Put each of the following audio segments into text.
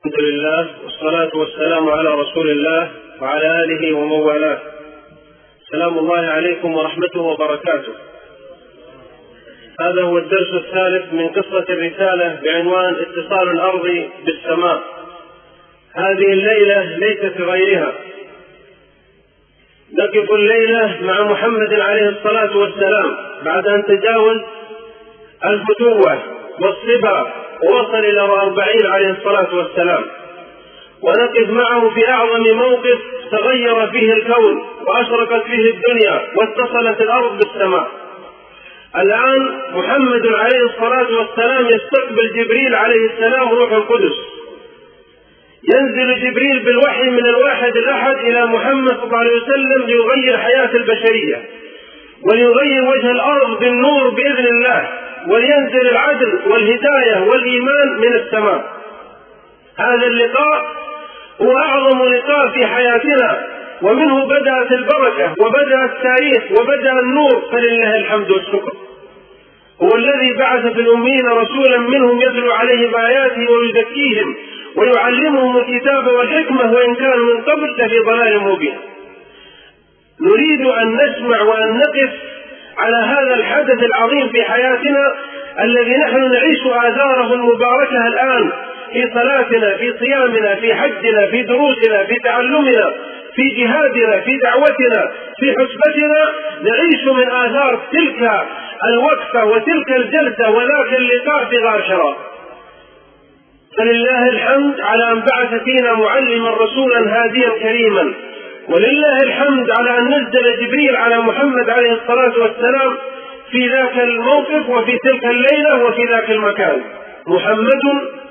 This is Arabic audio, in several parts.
الحمد لله والصلاة والسلام على رسول الله وعلى آله ومن والاه. سلام الله عليكم ورحمته وبركاته. هذا هو الدرس الثالث من قصة الرسالة بعنوان اتصال الأرض بالسماء. هذه الليلة ليست غيرها، نقف الليلة مع محمد عليه الصلاة والسلام بعد أن تجاوز الفتوة والصبا ووصل إلى 40 عليه الصلاة والسلام، ونقف معه في أعظم موقف تغير فيه الكون وأشرقت فيه الدنيا واتصلت الأرض بالسماء. الآن محمد عليه الصلاة والسلام يستقبل جبريل عليه السلام روح القدس، ينزل جبريل بالوحي من الواحد الأحد إلى محمد صلى الله عليه وسلم ليغير حياة البشرية وليغير وجه الأرض بالنور بإذن الله، ولينزل العدل والهداية والإيمان من السماء. هذا اللقاء هو أعظم لقاء في حياتنا، ومنه بدأت البركة وبدأ التاريخ وبدأ النور، فلله الحمد والشكر. هو الذي بعث في الأمين رسولا منهم يتلو عليهم آياته ويزكيهم ويعلمهم الكتاب والحكمة وإن كانوا من قبل لفي ضلال مبين. نريد أن نسمع وأن نقف على هذا الحدث العظيم في حياتنا الذي نحن نعيش آثاره المباركة الآن، في صلاتنا، في صيامنا، في حجنا، في دروسنا، في تعلمنا، في جهادنا، في دعوتنا، في حسبتنا، نعيش من آثار تلك الوقفة وتلك الجلسة وذاك اللقاء في غار حراء. فلله الحمد على أن بعث فينا معلما رسولا هاديا كريما، ولله الحمد على أن نزل جبريل على محمد عليه الصلاة والسلام في ذاك الموقف وفي تلك الليلة وفي ذاك المكان. محمد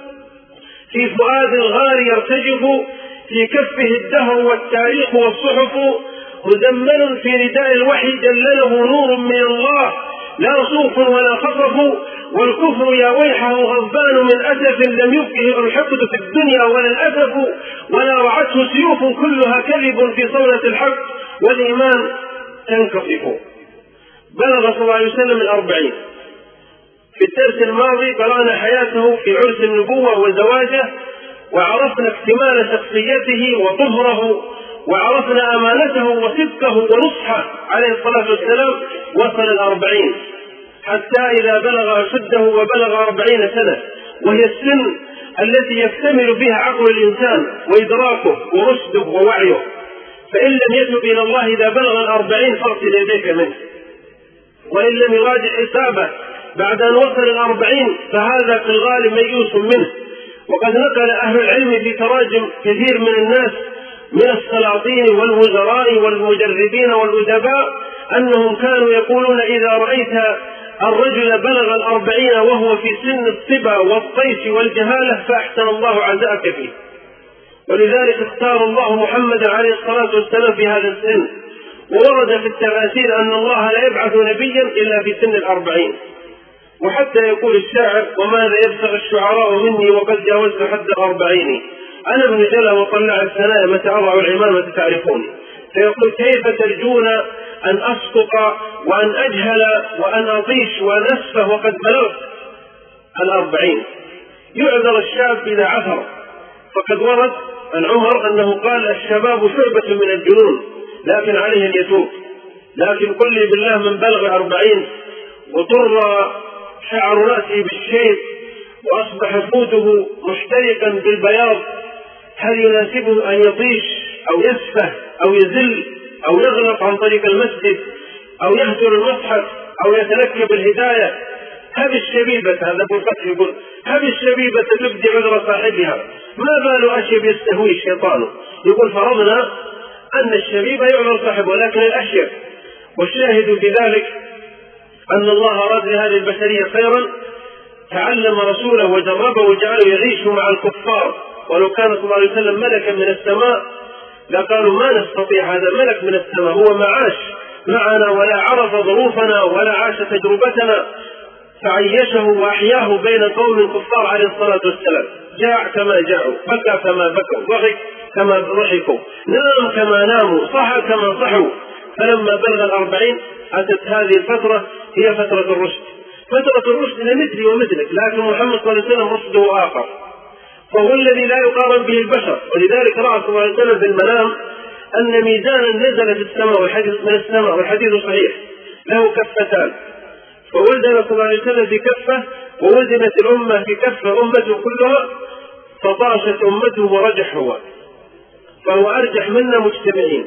في فؤاد الغار يرتجف، في كفه الدهر والتاريخ والصحف، مزمل في رداء الوحي جلله نور من الله، لا صوف ولا خطف، والكفر يا ويحه غضبان من أسف لم يبقه الحقد في الدنيا ولا الأسف، ولا رعته سيوف كلها كذب في صولة الحق والإيمان تنكفف. بلغ صلى الله عليه وسلم 40. في الدرس الماضي قرأنا حياته في عرس النبوة وزواجه، وعرفنا اكتمال شخصيته وطهره، وعرفنا أمانته وصدقه ونصحه عليه الصلاة والسلام. وصل 40 حتى إذا بلغ أشده وبلغ 40 سنة، وهي السن التي يكتمل بها عقل الإنسان وإدراكه ورشده ووعيه. فإن لم يتب إلى الله إذا بلغ 40 فاغسل يديك منه، وإن لم يراجع حسابه بعد أن وصل 40 فهذا في الغالب ميؤوس منه. وقد نقل أهل العلم في تراجم كثير من الناس من السلاطين والوزراء والمجربين والأدباء أنهم كانوا يقولون: إذا رأيت الرجل بلغ 40 وهو في سن الصبا والطيش والجهالة فأحسن الله عزاءك فيه. ولذلك اختار الله محمد عليه الصلاة والسلام في هذا السن. وورد في التفاسير أن الله لا يبعث نبيا إلا في سن 40. وحتى يقول الشاعر: وماذا يبتغي الشعراء مني وقد جاوزت حد 40، أنا ابن جلا وطلع الثنايا متى أضع العمامة تعرفوني. فيقول: كيف ترجون أن أسقط وأن أجهل وأن أطيش وأن أسفه وقد بلغت 40؟ يعذر الشاب إذا عثر، فقد ورد عن عمر أنه قال: الشباب شعبة من الجنون لكن عليه أن يتوب. لكن قل لي بالله، من بلغ 40 وطر شعر رأسه بالشيب وأصبح فوته محترقا بالبياض، هل يناسبه أن يطيش أو يسفه أو يزل أو يغلط عن طريق المسجد أو يهجر المصحف أو يتنكب الهداية؟ هذه الشبيبة، هذا أبو الفتح يقول: هذه الشبيبة تبدي عذر صاحبها، ما بال أشيب يستهوي الشيطان. يقول: فرضنا أن الشبيبة يعذر صاحبه، ولكن الأشيب. والشاهد في ذلك أن الله أراد لهذه البشرية خيرا، تعلم رسوله وجربه وجعله يعيش مع الكفار. ولو كان صلى الله عليه وسلم ملكا من السماء لقالوا: ما نستطيع هذا ملك من السماء، هو ما عاش معنا ولا عرف ظروفنا ولا عاش تجربتنا. فعيشه وأحياه بين قوم الكفار عليه الصلاة والسلام. جاع كما جاعوا، بكى كما بكوا، ضحك كما ضحكوا، نام كما ناموا، صحى كما صحوا. فلما بلغ 40 أتت هذه الفترة هي فترة الرشد. فترة الرشد لمثلي ومثلك، لكن محمد صلى الله عليه وسلم رشده آخر. فهو الذي لا يقارن به البشر. ولذلك رأى صلى الله عليه وسلم في المنام أن ميزانا نزل في السماء من السماء، والحديث صحيح، له كفتان، فوزن صلى الله عليه وسلم في كفة، ووزنت الأمة في كفة أمته كلها، فطاشت أمته ورجح هو، فهو أرجح منا مجتمعين،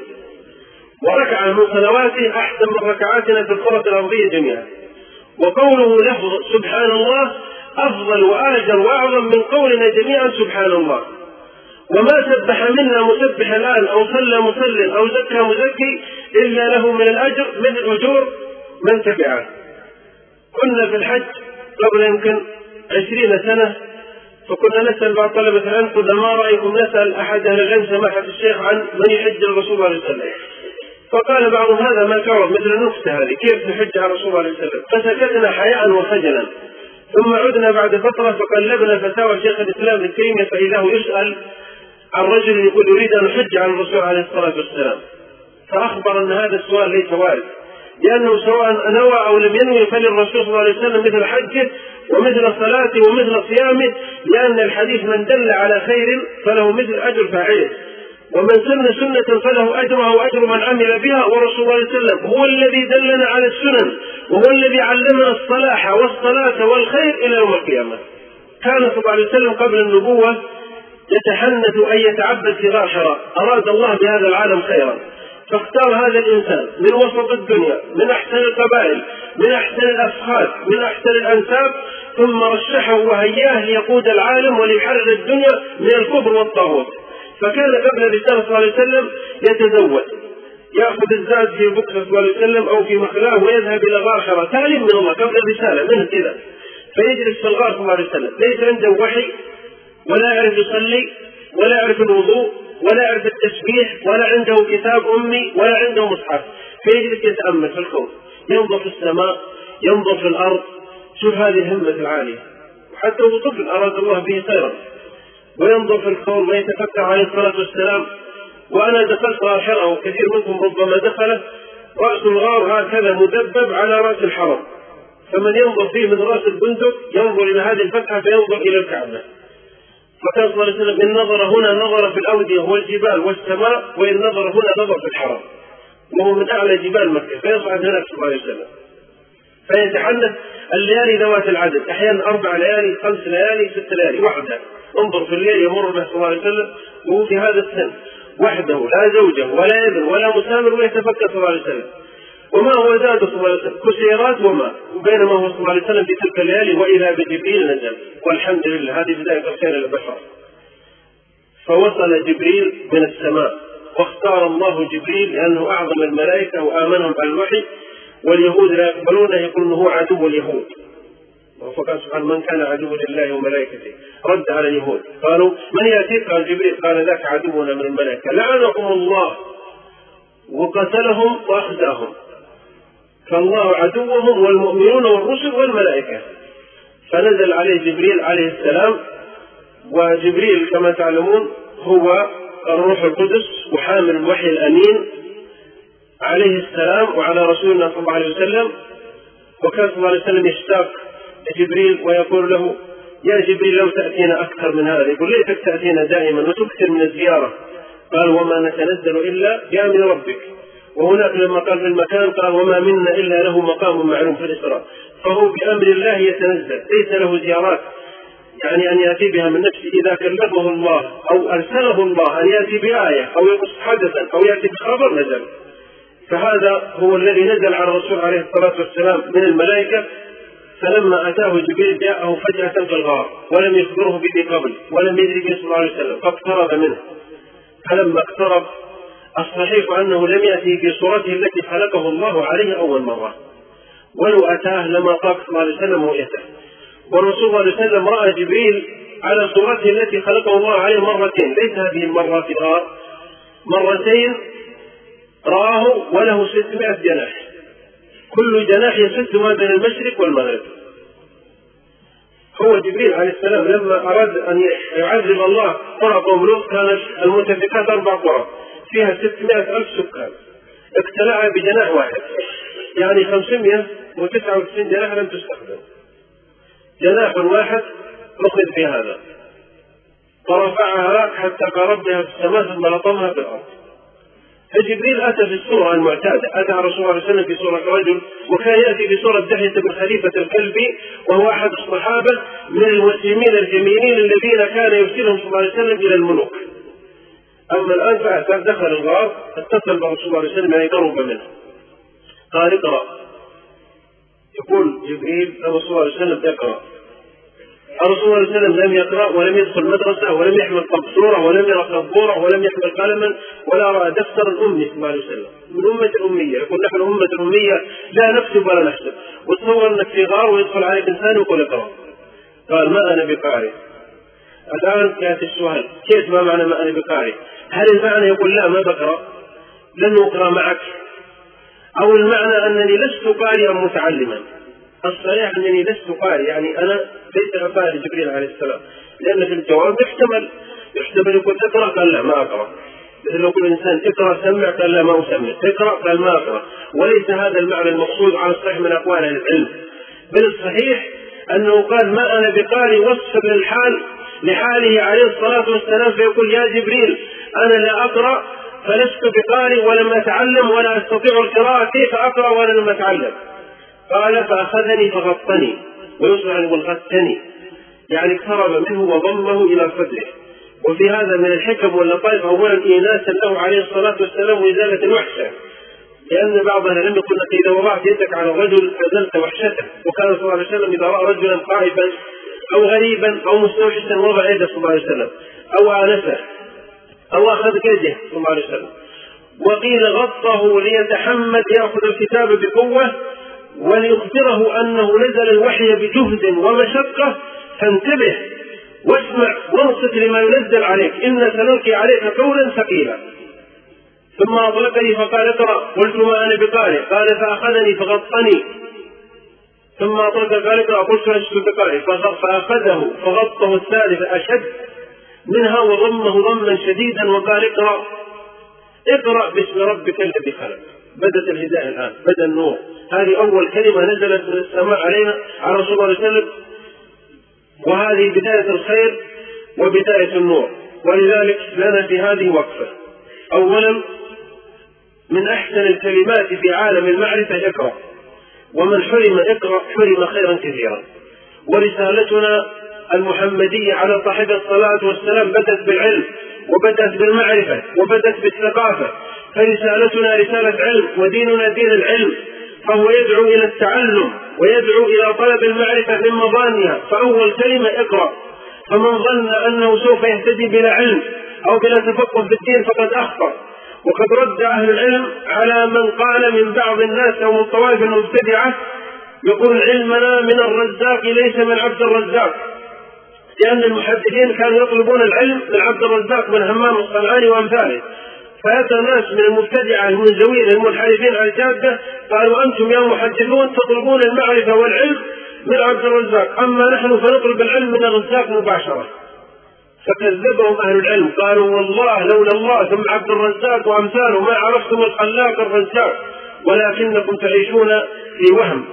وركعة من صلواته أحسن من ركعاتنا في الكرة الأرضية جميعا. وقوله له سبحان الله أفضل وأجر وأعظم من قولنا جميعا سبحان الله. وما سبح منا مسبح الآن أو صلى مصل أو زكى مزكي إلا له من الأجر مثل أجور من تبعه. كنا في الحج قبل يمكن 20 سنة، فكنا نسأل بعض طلبة العلم قلنا ما رأيكم نسأل أحد أهل العلم سماحة الشيخ عن من يحج الرسول صلى الله عليه وسلم، فقال بعضهم هذا ما شعر مثل النكتة هذه كيف نحج على الرسول صلى الله عليه وسلم، فسكتنا حياء وخجلا. ثم عدنا بعد فترة فقلبنا فتاوى شيخ الإسلام ابن تيمية فإذا هو يسأل عن رجل يقول يريد أن يحج على الرسول عليه الصلاة والسلام، فأخبر أن هذا السؤال ليس وارد، لأنه سواء نوى أو لم ينوي فللرسول صلى الله عليه وسلم مثل حجه ومثل صلاته ومثل صيامه، لأن الحديث من دل على خير فله مثل أجر فاعله، ومن سن سنة فله أجرها وأجر من عمل بها. ورسول الله صلى الله عليه وسلم هو الذي دلنا على السنن، وهو الذي علمنا الصلاح والصلاة والخير إلى يوم القيامة. كان صلى الله عليه وسلم قبل النبوة يتحنث أن يتعبد في غار حراء، أراد الله بهذا العالم خيرا، فاختار هذا الإنسان من وسط الدنيا، من أحسن القبائل، من أحسن الأفخاذ، من أحسن الأنساب، ثم رشحه وهياه ليقود العالم وليحرر الدنيا من الكفر والطاغوت. فكان قبل الرسالة صلى الله عليه وسلم يتزوج، يأخذ الزاد في بكرة صلى الله عليه وسلم أو في مخلاه ويذهب إلى غار حراء، تعليم من الله قبل الرسالة منه كذا، فيجلس في الغار صلى الله عليه وسلم، ليس عنده وحي ولا يعرف يصلي ولا يعرف الوضوء ولا يعرف التسبيح ولا عنده كتاب أمي ولا عنده مصحف، فيجلس يتأمل في الكون، ينظر في السماء، ينظر في الأرض. شوف هذه الهمة العالية، وحتى هو طفل أراد الله به خيرا، وينظر في الكون ويتفكر عليه الصلاة والسلام. وأنا دخلت غار حراء وكثير منكم ربما دخله، رأس الغار هكذا مدبب على رأس الحرم، فمن ينظر فيه من رأس البندق ينظر إلى هذه الفتحة فينظر إلى الكعبة. فكان صلى الله عليه وسلم إن نظر هنا نظر في الأودية والجبال والسماء، وإن نظر هنا نظر في الحرم، وهو من أعلى جبال مكة، فيصعد هناك صلى الله عليه وسلم فيتحدث الليالي ذوات العدد، أحيانا 4 ليالي 5 ليالي 6 ليالي وحده. انظر في الليل يمر به صلى الله عليه وسلم وهو في هذا السن وحده، لا زوجه ولا ابن ولا مسامر، ويتفكر صلى الله عليه وسلم. وما هو زاد صلى الله عليه وسلم كسيرات وما، وبينما هو صلى الله عليه وسلم في تلك الليالي وإذا بجبريل نزل، والحمد لله هذه بداية الخير للبشر. فوصل جبريل من السماء، واختار الله جبريل لأنه أعظم الملائكة وآمنهم على الوحي، واليهود لا يقبلونه، يقولون هو عدو اليهود. فقال سبحانه من كان عدو لله وملائكته، رد على اليهود قالوا من يأتيك؟ قال جبريل، قال ذاك عدونا من الملائكة لعنهم الله وقتلهم وأخزاهم، فالله عدوهم والمؤمنون والرسل والملائكة. فنزل عليه جبريل عليه السلام، وجبريل كما تعلمون هو الروح القدس وحامل الوحي الأمين عليه السلام وعلى رسولنا صلى الله عليه وسلم. وكان صلى الله عليه وسلم يشتاق لجبريل ويقول له يا جبريل لو تأتينا أكثر من هذا، يقول ليتك تأتينا دائما وتكثر من الزيارة. قال وما نتنزل إلا بأمر ربك. وهناك لما قال في المكان قال وما منا إلا له مقام معلوم في الإسراء، فهو بأمر الله يتنزل، ليس له زيارات يعني أن يأتي بها من نفسه. إذا كلمه الله أو أرسله الله أن يأتي بآية أو يقص حدثا أو يأتي بخبر نزل. فهذا هو الذي نزل على الرسول عليه الصلاة والسلام من الملائكة. فلما أتاه جبريل جاءه فجأة في الغار ولم يخبره به قبل ولم يدري به صلى الله عليه وسلم، فاقترب منه. فلما اقترب الصحيح أنه لم يأتي في صورته التي خلقه الله عليه أول مرة، ولو أتاه لما طاق صلى الله عليه وسلم رؤيته. والرسول صلى الله عليه وسلم رأى جبريل على صورته التي خلقه الله عليه مرتين، ليس هذه المرة في الغار، مرتين رآه وله 600 جناح، كل جناح يسد ما بين المشرق والمغرب. هو جبريل عليه السلام لما أراد أن يعذب الله قرى قوم لوط، كانت المؤتفكات 4 قرى فيها 600,000 سكان، ابتلعها بجناح واحد، يعني 599 جناح لم تستخدم، جناح واحد أخذ في هذا. فرفعها حتى قرب بها في السماء ثم لطمها في الأرض. فجبريل أتى في الصورة المعتادة، أتى رسول الله صلى الله عليه وسلم في صورة رجل، وكان يأتي في صورة دحية بن خليفة الكلبي، وهو أحد الصحابة من المسلمين الجميلين الذين كان يرسلهم صلى الله عليه وسلم إلى الملوك. أما الآن فأتى دخل الغار، اتصل برسول الله صلى الله عليه وسلم يعني قرب منه، قال اقرأ. يقول جبريل له صلى الله عليه وسلم اقرأ. الرسول صلى الله عليه وسلم لم يقرأ ولم يدخل مدرسة ولم يحمل قبصورة ولم يرى خبورة ولم يحمل قلما ولا رأى دفترا أمي صلى الله عليه وسلم، من أمة الأمية. يقول نحن أمة الأمية لا نكتب ولا نحسب. وتصور أنك في غار ويدخل عليك إنسان ويقول اقرأ. قال ما أنا بقارئ. الآن يأتي السؤال كيف ما معنى ما أنا بقارئ؟ هل المعنى يقول لا ما بقرأ لن أقرأ معك، أو المعنى أنني لست قارئا متعلما؟ الصحيح أنني لست قارئ، يعني أنا ليس قارئ جبريل عليه السلام، لأن في الجواب يحتمل يقول اقرأ قال لا ما أقرأ، مثل لو كل إنسان اقرأ سمع قال لا ما أسمع، اقرأ قال ما أقرأ، وليس هذا المعنى المقصود على الصحيح من أقوال العلم. بل الصحيح أنه قال ما أنا بقارئ وصف للحال لحاله عليه الصلاة والسلام، فيقول يا جبريل أنا لا أقرأ فلست بقارئ ولم أتعلم ولا أستطيع القراءة، كيف أقرأ وأنا لم أتعلم؟ قال فأخذني فغطني، ويصبح يقول غطني يعني اقترب منه وضمه إلى صدره. وفي هذا من الحكم واللطائف أولا إيناسا له عليه الصلاة والسلام وإزالة الوحشة، لأن بعضنا لم يقل لك إذا وضعت يدك على الرجل أزلت وحشته، وكان صلى الله عليه وسلم إذا رأى رجلا خائفا أو غريبا أو مستوحشا وضع يده صلى الله عليه وسلم أو آنسه أو أخذ كيده صلى الله عليه وسلم. وقيل غطه ليتحمد يأخذ الكتاب بقوة وليخبره أنه نزل الوحي بجهد ومشقة، فانتبه واسمع وانصت لما ينزل عليك، إن سنلقي عليك قولا ثقيلا. ثم أطلقني فقال اقرأ، قلت ما أنا بقارئ، قال فأخذني فغطني، ثم أطلق قال اقرأ، قلت لست بقارئ، فأخذه فغطه الثالث أشد منها وضمه ضما شديدا وقال اقرأ اقرأ باسم ربك الذي خلق. بدت الهداية الآن، بدأ النور. هذه أول كلمة نزلت من السماء علينا على رسول الله صلى الله عليه وسلم، وهذه بداية الخير وبداية النور. ولذلك لنا في هذه وقفة. أولا من أحسن الكلمات في عالم المعرفة اقرأ، ومن حرم اقرأ حرم خيرا كثيرا. ورسالتنا المحمدية على صاحب الصلاة والسلام بدأت بالعلم وبدأت بالمعرفة وبدأت بالثقافة، فرسالتنا رسالة علم وديننا دين العلم، فهو يدعو إلى التعلم ويدعو إلى طلب المعرفة من مظانها. فأول كلمة اقرأ. فمن ظن أنه سوف يهتدي بلا علم أو بلا تفقه في الدين فقد أخطأ. وقد رد أهل العلم على من قال من بعض الناس أو من طوائف المبتدعة يقول علمنا من الرزاق ليس من عبد الرزاق، لأن المحدثين كانوا يطلبون العلم من عبد الرزاق بن همام الصنعاني وأمثاله. فأتى ناس من المبتدعة المنزوين المنحرفين عن الجادة قالوا أنتم يا محدثون تطلبون المعرفة والعلم من عبد الرزاق، أما نحن فنطلب العلم من الرزاق مباشرة. فكذبهم أهل العلم قالوا والله لولا الله ثم عبد الرزاق وأمثاله ما عرفتم الخلاق الرزاق، ولكنكم تعيشون في وهم.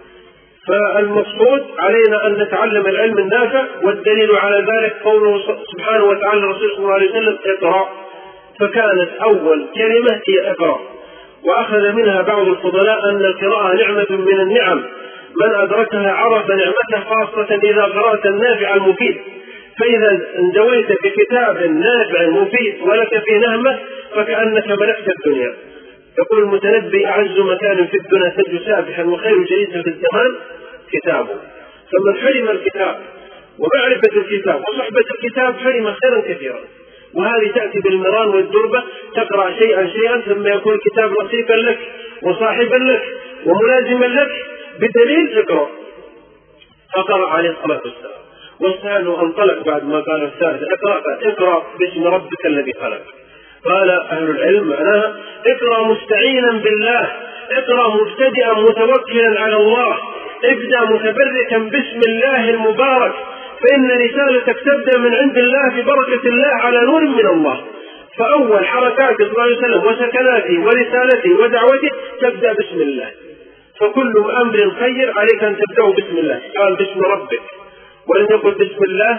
فالمقصود علينا أن نتعلم العلم النافع، والدليل على ذلك قوله سبحانه وتعالى للرسول صلى الله عليه وسلم اقرأ. فكانت أول كلمة هي اقرأ. وأخذ منها بعض الفضلاء أن القراءة نعمة من النعم، من أدركها عرف نعمته، خاصة إذا قرأت النافع المفيد. فإذا اندويت بكتاب نافع مفيد ولك في نهمة فكأنك ملكت الدنيا. يقول المتنبي أعز مكان في الدنيا تجد سابحا وخير جليس في الزمان كتابه. فمن حرم الكتاب ومعرفة الكتاب وصحبة الكتاب حرم خيرا كثيرا. وهذه تأتي بالمران والدربة، تقرأ شيئا شيئا ثم يكون الكتاب رصيقا لك وصاحبا لك وملازما لك بدليل اقرأ. فقرأ عليه الصلاة والسلام. والثاني انطلق بعد ما قال الثالث اقرأ باسم ربك الذي خلق. قال أهل العلم معناها اقرأ مستعينا بالله، اقرأ مبتدئا متوكلا على الله، ابدأ متبركا باسم الله المبارك، فإن رسالتك تبدأ من عند الله ببركة الله على نور من الله. فأول حركات صلى الله عليه وسلم وسكناته ورسالته ودعوته تبدأ باسم الله. فكل أمر خير عليك أن تبدأ باسم الله. قال باسم ربك ولم يقل بسم الله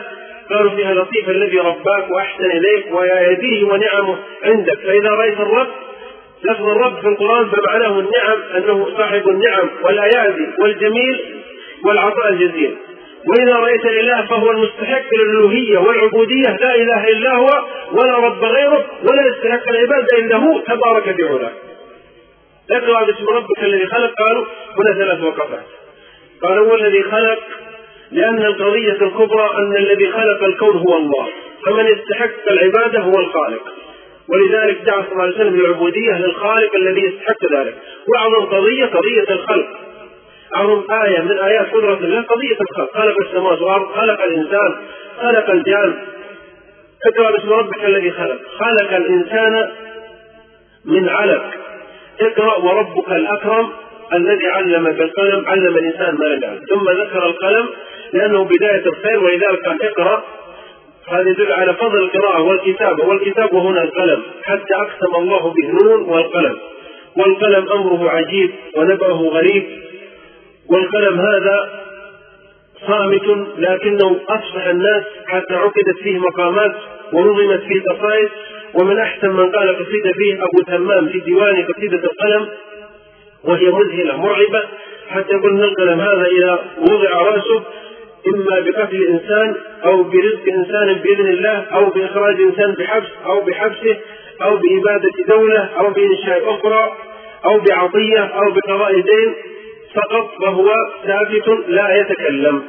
قالوا فيها لطيف الذي رباك وأحسن إليك ويديه ونعمه عندك. فإذا رأيت الرب، لفظ الرب في القرآن فمعناه النعم، أنه صاحب النعم والأيادي والجميل والعطاء الجزيل. وإذا رأيت الإله فهو المستحق للألوهية والعبودية، لا إله إلا هو ولا رب غيره ولا يستحق العبادة إلا هو تبارك بعلاه. اقرأ باسم ربك الذي خلق. قالوا هنا 3 وقفات. قال هو الذي خلق، لأن القضية الكبرى أن الذي خلق الكون هو الله، فمن يستحق العبادة هو الخالق، ولذلك دعا صلى الله عليه وسلم بالعبودية للخالق الذي يستحق ذلك. وأعظم قضية الخلق، أعظم آية من آيات قدرة الله قضية الخلق. خلق السماوات والأرض، خلق الإنسان، خلق الجان. اقرأ باسم ربك الذي خلق. خلق الإنسان من علق. اقرأ وربك الأكرم الذي علم بالقلم، علم الإنسان ما لم يعلم. ثم ذكر القلم لأنه بداية الخير، ولذلك قال اقرأ. هذا يدل على فضل القراءة والكتابة، والكتاب هنا القلم، حتى أقسم الله بالنون والقلم. والقلم أمره عجيب ونبأه غريب. والقلم هذا صامت لكنه أصبح الناس حتى عقدت فيه مقامات ونظمت فيه قصائد. ومن أحسن من قال قصيدة فيه أبو تمام في ديوان قصيدة القلم، وهي مذهلة مرعبة، حتى يقول أن القلم هذا إذا وضع رأسه إما بقتل إنسان أو برزق إنسان بإذن الله، أو بإخراج إنسان بحبس أو بحبسه، أو بإبادة دولة، أو بإنشاء أخرى، أو بعطية، أو بقضاء دين فقط، وهو ثابت لا يتكلم.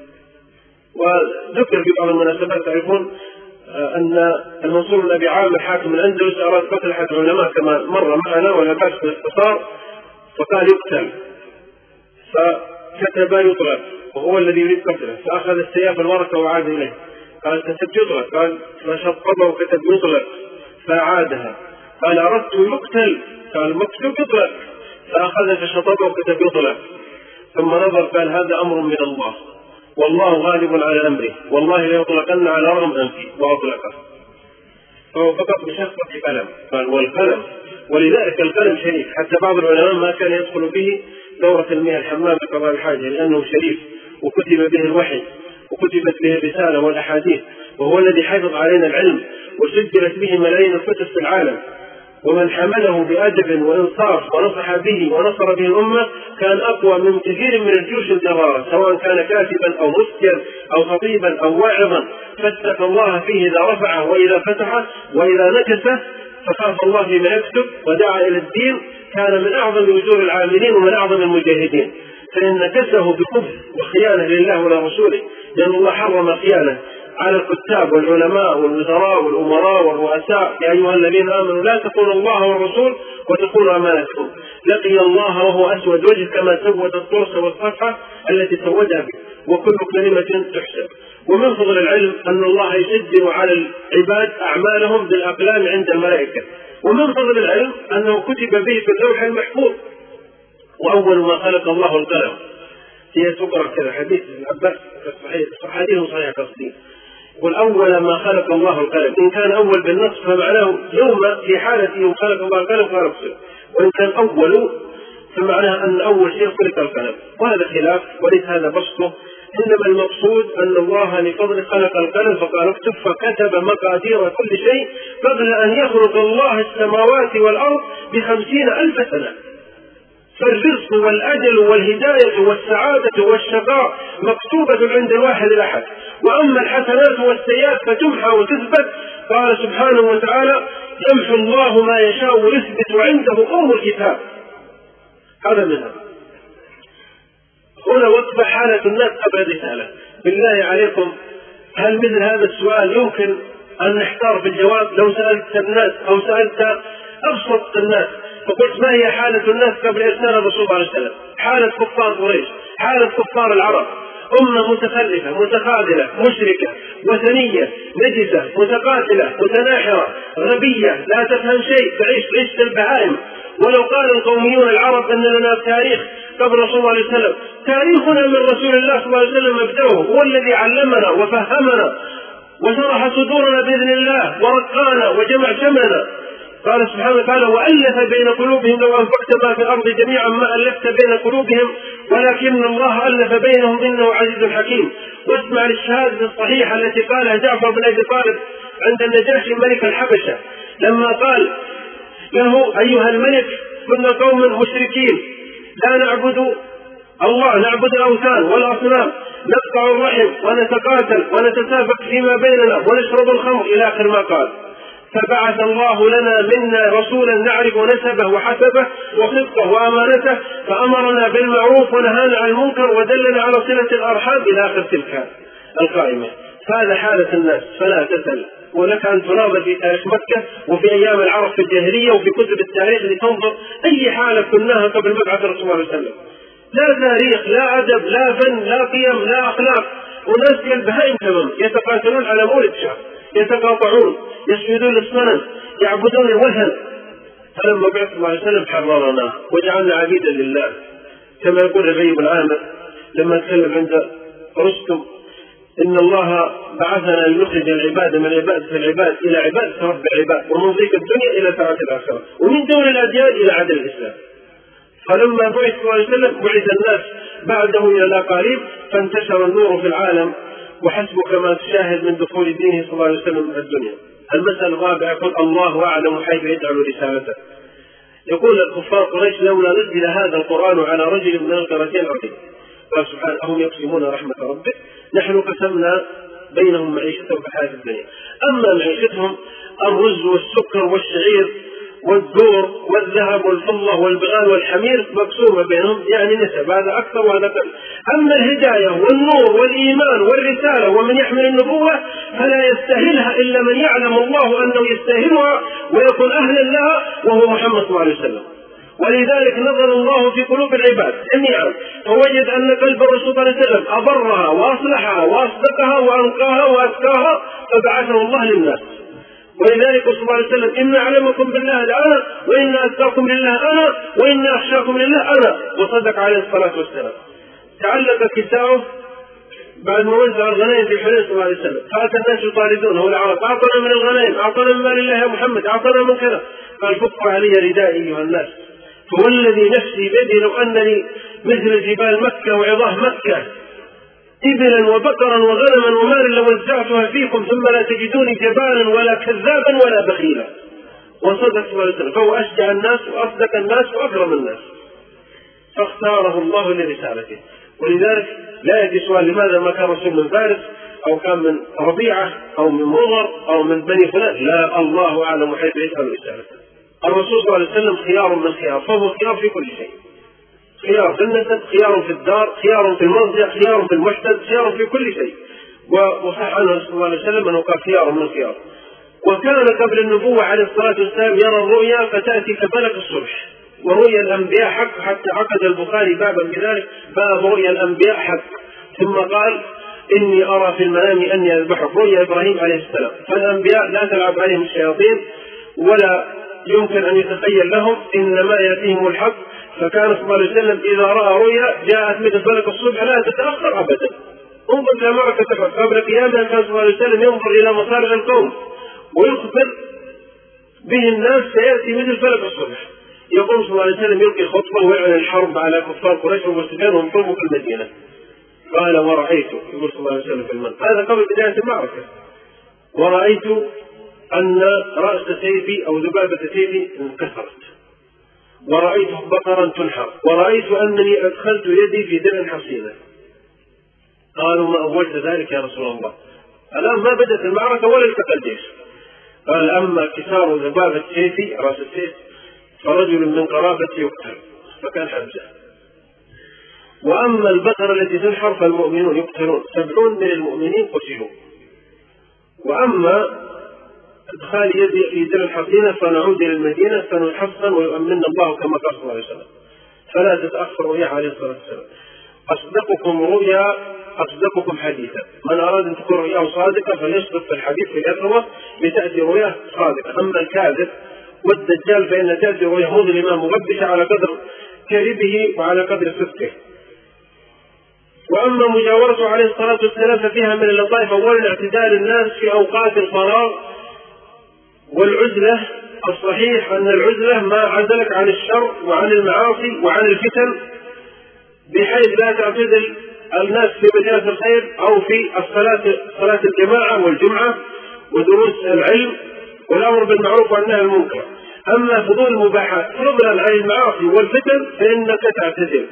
وذكر في بعض المناسبات تعرفون أن المنصور بن أبي عامر حاكم الأندلس أراد قتل أحد العلماء كما مر معنا ولا بأس بالاختصار، فقال يقتل، فكتب يطلق وهو الذي يريد قتله، فأخذ السياف الورقة وعاد إليه، قال كتبت يطلق، قال فشطبه وكتب يطلق فأعادها، قال أردت يقتل، قال مكتوب يطلق، فأخذ فشطبه وكتب يطلق، ثم نظر قال هذا أمر من الله والله غالب على أمره والله لا يطلقن على رغم أنفي، وأطلقه. فهو فقط بشخصة قلم، قال والقلم، ولذلك القلم شريف، حتى بعض العلماء ما كان يدخل به دورة المياه الحمام بقضاء الحاجة لأنه شريف، وكتب به الوحي وكتبت به الرسالة والأحاديث، وهو الذي حفظ علينا العلم وسجلت به ملايين الكتب في العالم. ومن حمله بأدب وإنصاف ونصح به ونصر به الأمة كان أقوى من كثير من الجيوش الجرارة، سواء كان كاتبا أو مفتيا أو خطيبا أو واعظا، فاتقى الله فيه إذا رفعه وإذا فتحه، وإذا نكسه فخاف الله فيما يكتب ودعا إلى الدين، كان من أعظم وجوه العاملين ومن أعظم المجاهدين. فإن نكسه بكفر وخيانة لله ولرسوله، لأن الله حرم خيانة على الكتاب والعلماء والوزراء والأمراء والرؤساء. يا أيها الذين آمنوا لا تخونوا الله والرسول وتخونوا أمانتكم. لقي الله وهو أسود وجه كما سود الطرس والصفحة التي سودها به، وكل كلمة تحسب. ومن فضل العلم أن الله يسجل على العباد أعمالهم بالأقلام عند الملائكة. ومن فضل العلم أنه كتب به في اللوح المحفوظ. وأول ما خلق الله القلم، هي تقرأ كذا حديث العباس حديث صحيح قصدي، والأول ما خلق الله القلم، إن كان أول بالنص فمعناه يوم في حالة يوم خلق الله القلم خلق، وإن كان أول فمعناه أن أول شيء خلق القلم. وهذا خلاف وليس هذا بسطه، إنما المقصود أن الله لفضل خلق القلم فقال اكتب، فكتب مقادير كل شيء قبل أن يخلق الله السماوات والأرض ب50,000 سنة. فالرزق والأجل والهداية والسعادة والشقاء مكتوبة عند الواحد الأحد. وأما الحسنات والسيئات فتمحى وتثبت. قال سبحانه وتعالى يمحو الله ما يشاء ويثبت عنده أم الكتاب. هذا منها. هنا وصف حالة الناس قبل رسالة. بالله عليكم هل مثل هذا السؤال يمكن أن نحتار في الجواب؟ لو سألت الناس أو سألت أبسط الناس فقلت ما هي حالة الناس قبل إرسال الرسول صلى الله عليه وسلم؟ حالة كفار قريش، حالة كفار العرب، أمة متخلفة متخاذلة مشركة وثنية نجسة متقاتلة متناحرة غبية لا تفهم شيء تعيش عيشة البهائم. ولو قال القوميون العرب أن لنا تاريخ قبل رسول الله عليه وسلم، تاريخنا من رسول الله صلى الله عليه وسلم مبدأه، هو الذي علمنا وفهمنا وشرح صدورنا بإذن الله ورقانا وجمع شملنا. قال سبحانه وتعالى وألف بين قلوبهم لو أنفقت ما في الأرض جميعا ما ألفت بين قلوبهم ولكن الله ألف بينهم إنه عزيز حكيم. واسمع للشهادة الصحيحة التي قالها جعفر بن أبي طالب عند النجاشي ملك الحبشة لما قال له: أيها الملك، كنا قوم مشركين لا نعبد الله، نعبد الأوثان والأصنام، نقطع الرحم ونتقاتل ونتسابق فيما بيننا ونشرب الخمر إلى آخر ما قال. فبعث الله لنا منا رسولا نعرف نسبه وحسبه وصدقه وأمانته، فأمرنا بالمعروف ونهانا عن المنكر ودلنا على صلة الأرحام إلى آخر تلك القائمة. هذا حالة الناس، فلا تسأل، ولك أن تناظر في تاريخ مكة وفي أيام العرب في الجاهلية وفي كتب التاريخ لتنظر أي حالة كناها قبل مبعث الرسول صلى الله عليه وسلم. لا تاريخ، لا أدب، لا فن، لا قيم، لا أخلاق، وناس كالبهائم تمام يتقاتلون على مولد شهر، يتقاطعون، يسجدون للصنم، يعبدون الوثن. فلما بعث الله عليه وسلم حررنا وجعلنا عبيدا لله، كما يقول الربيع بن عامر لما تكلم عند رستم: إن الله بعثنا لنخرج العباد من عبادة العباد إلى عبادة رب العباد، ومن ضيق الدنيا إلى سعة الآخرة، ومن دون الأديان إلى عدل الإسلام. فلما بعث صلى الله عليه وسلم بعث الناس بعده إلى الأقاليم، فانتشر النور في العالم، وحسب كما تشاهد من دخول دينه صلى الله عليه وسلم الدنيا. المسألة الرابعة: يقول الله أعلم حيث يجعل رسالته. يقول الكفار قريش: لولا نزل هذا القرآن على رجل من القريتين العظيم. قال سبحانه: هم يقسمون رحمة ربك نحن قسمنا بينهم معيشتهم في الحياة الدنيا. أما معيشتهم الرز والسكر والشعير والدور والذهب والفضة والبغال والحمير مقسومة بينهم، يعني نسب، هذا أكثر وهذا أقل. أما الهداية والنور والإيمان والرسالة ومن يحمل النبوة فلا يستاهلها إلا من يعلم الله أنه يستاهلها ويكون أهلا لها، وهو محمد صلى الله عليه وسلم. ولذلك نظر الله في قلوب العباد جميعا، فوجد أن قلب الرسول صلى الله عليه وسلم أبرها وأصلحها وأصدقها وأنقاها وأزكاها، فبعثه الله للناس. ولذلك صلى الله عليه وسلم: إن أعلمكم بالله أنا، وإن أتقاكم لله أنا، وإن أخشاكم لله أنا. وصدق عليه الصلاة والسلام. تعلق كساؤه بعد ما وزع الغنائم في حنين صلى الله عليه وسلم، فأتى الناس يطاردونه والعرب: أعطنا من الغنائم، أعطنا من مال الله يا محمد، أعطنا من كذا. قال: فكوا علي ردائي أيها الناس، فوالذي نفسي بيدي لو أنني مثل جبال مكة وعظاه مكة إبلا وبقرا وغنما ومال لوزعتها فيكم ثم لا تجدوني جبانا ولا كذابا ولا بخيلا. وصدق صلى الله عليه وسلم، فهو أشجع الناس وأصدق الناس وأكرم الناس، فاختاره الله لرسالته. ولذلك لا يجي سؤال: لماذا ما كان رسول من فارس أو كان من ربيعة أو من مضر أو من بني فلان؟ لا، الله أعلم حيث يجعل رسالته. الرسول صلى الله عليه وسلم خيار من خيار، فهو خيار في كل شيء، خيار في النسب، خيار في الدار، خيار في المرجع، خيار في المحتد، خيار في كل شيء. وصح عنه صلى الله عليه وسلم أنه قال: خيار من خيار. وكان قبل النبوة عليه الصلاة والسلام يرى الرؤيا فتأتي كفلك الصبح، ورؤيا الأنبياء حق، حتى عقد البخاري بابا بذلك: باب رؤيا الأنبياء حق. ثم قال: إني أرى في المنام أني أذبحك، رؤيا إبراهيم عليه السلام. فالأنبياء لا تلعب عليهم الشياطين ولا يمكن أن يتخيل لهم، إنما يأتيهم الحق. فكان صلى الله عليه وسلم إذا رأى رؤيا جاءت مثل فلك الصبح لا تتأخر أبدا. انظر إلى معركة قبل قيامها، كان صلى الله عليه وسلم ينظر إلى مصالح القوم ويخبر به الناس سيأتي مثل فلك الصبح. يقوم صلى الله عليه وسلم يلقي خطبة ويعلن الحرب على كفار قريش وسفيان وانقلبوا في المدينة. قال: ورأيت، يقول صلى الله عليه وسلم في المنام، هذا قبل بداية المعركة: ورأيت أن رأس سيفي أو ذبابة سيفي انكسرت، ورأيت بقرا تنحر، ورأيت أنني أدخلت يدي في درع حصينة. قالوا: ما أولت ذلك يا رسول الله؟ الآن ما بدأت المعركة ولا التقى الجيش. قال: أما كسار ذبابة سيفي رأس السيف فرجل من قرابتي يقتل، فكان حمزة. وأما البقرة التي تنحر فالمؤمنون يقتلون، 70 من المؤمنين قتلوا. وأما ادخال يدي في درع الحصينة فنعود إلى المدينة فنحصن ويؤمن الله كما قال صلى الله عليه وسلم. فلا تتأخر رؤيا عليه الصلاة والسلام. أصدقكم رؤيا أصدقكم حديثا، من أراد أن تكون رؤياه صادقة فليصدق في الحديث في الأثوة لتأتي رؤياه صادقة. أما الكاذب والدجال فإن تأتي رؤياه مظلمة مغبشة على قدر كذبه وعلى قدر صدقه. وأما مجاورته عليه الصلاة والسلام ففيها من اللطائف: أولا اعتدال الناس في أوقات الفراغ والعزلة. الصحيح أن العزلة ما عزلك عن الشر وعن المعاصي وعن الفتن، بحيث لا تعتزل الناس في مجالس الخير أو في صلاة الجماعة والجمعة ودروس العلم والأمر بالمعروف والنهي عن المنكر. أما فضول المباحات فضلا عن المعاصي والفتن فإنك تعتذر.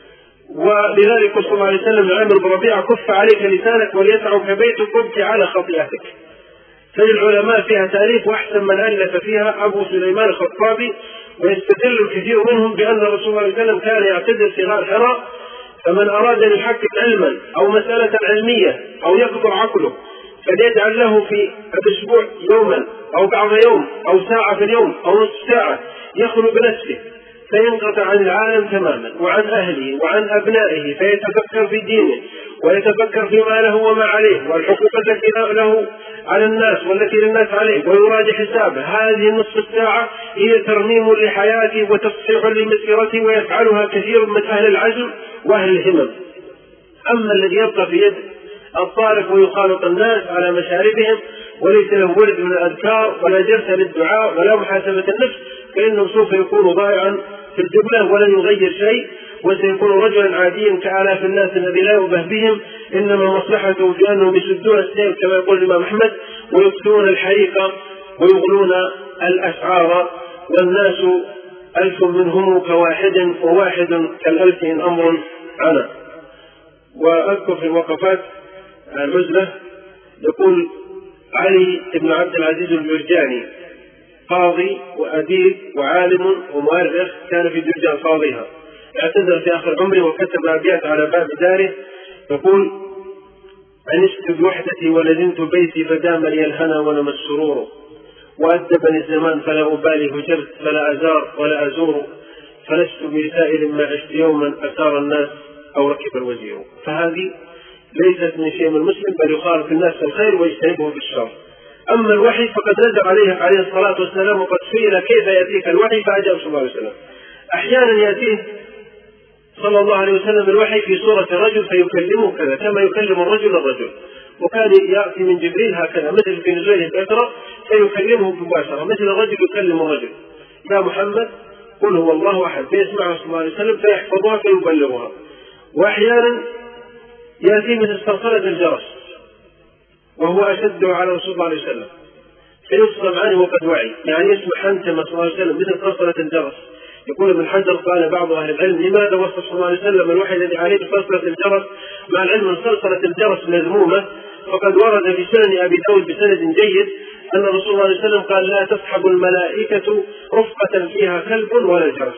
ولذلك صلى الله عليه وسلم لعمرو بن ربيعة: كف عليك لسانك وليسعك بيتك وابكي على خطيئتك. فالعلماء فيها تأليف، وأحسن من ألف فيها أبو سليمان الخطابي، ويستدل الكثير منهم بأن الرسول صلى الله عليه وسلم كان يعتذر في غار حراء. فمن أراد أن يحقق علما أو مسألة علمية أو يكبر عقله فليجعل له في الأسبوع يوما أو بعض يوم أو ساعة في اليوم أو نصف ساعة يخلو بنفسه فينقطع عن العالم تماما وعن أهله وعن أبنائه، فيتفكر في دينه ويتفكر فيما له وما عليه والحقوق التي له على الناس والتي للناس عليه، ويراجع حسابه. هذه النصف الساعة هي ترميم لحياته وتصحيح لمسيرته، ويفعلها كثير من أهل العزم وأهل الهمم. أما الذي يبقى في يد الطارق ويخالط الناس على مشاربهم وليس له ورد من الأذكار ولا جلسة للدعاء ولا محاسبة النفس، فإنه سوف يكون ضائعا في الجملة ولن يغير شيء، وسيكون رجلا عاديا كآلاف الناس الذي لا يؤبه بهم، إنما مصلحته في أنهم يسدون السيف كما يقول الإمام أحمد ويكسرون الحريق ويغلون الأسعار، والناس ألف منهم كواحد وواحد كالألف إن أمر عنا. وأذكر في الوقفات العزلة يقول علي بن عبد العزيز الجرجاني قاضي وأديب وعالم ومؤرخ كان في جرجان قاضيها، اعتذر في آخر عمره وكتب أبيات على باب داره يقول: أنست بوحدتي ولزمت بيتي فدام لي الهنا ونما السرور، وأدبني الزمان فلا أبالي هجرت فلا أزار ولا أزور، فلست بسائل ما عشت يوما أثار الناس أو ركب الوزير. فهذه ليست من شيء من المسلم، بل يخالف الناس في الخير ويجتنبه بالشر. أما الوحي فقد نزل عليه الصلاة والسلام وقد سئل كيف يأتيك الوحي فأجاب صلى الله عليه وسلم. أحيانا يأتيه صلى الله عليه وسلم الوحي في صورة رجل فيكلمه كذا كما يكلم الرجل، وكان يأتي من جبريل هكذا مثل في نزوله الأسرى فيكلمه مباشرة مثل الرجل يكلم الرجل: يا محمد قل هو الله أحد، فيسمعها صلى الله عليه وسلم فيحفظها فيبلغها. وأحيانا يأتي مثل صرصرة الجرس وهو أشد على رسول الله عليه وسلم فيصرم عنه وقد وعي، يعني يسمع حنتم صلى الله عليه وسلم مثل صرصرة الجرس. يقول ابن حجر قال بعض أهل العلم: لماذا وصف صلى الله عليه وسلم الوحي الذي عليه بصرصرة الجرس مع العلم أن صرصرة الجرس مذمومة؟ فقد ورد في سنن أبي داود بسند جيد أن رسول الله عليه وسلم قال: لا تصحب الملائكة رفقة فيها كلب ولا جرس.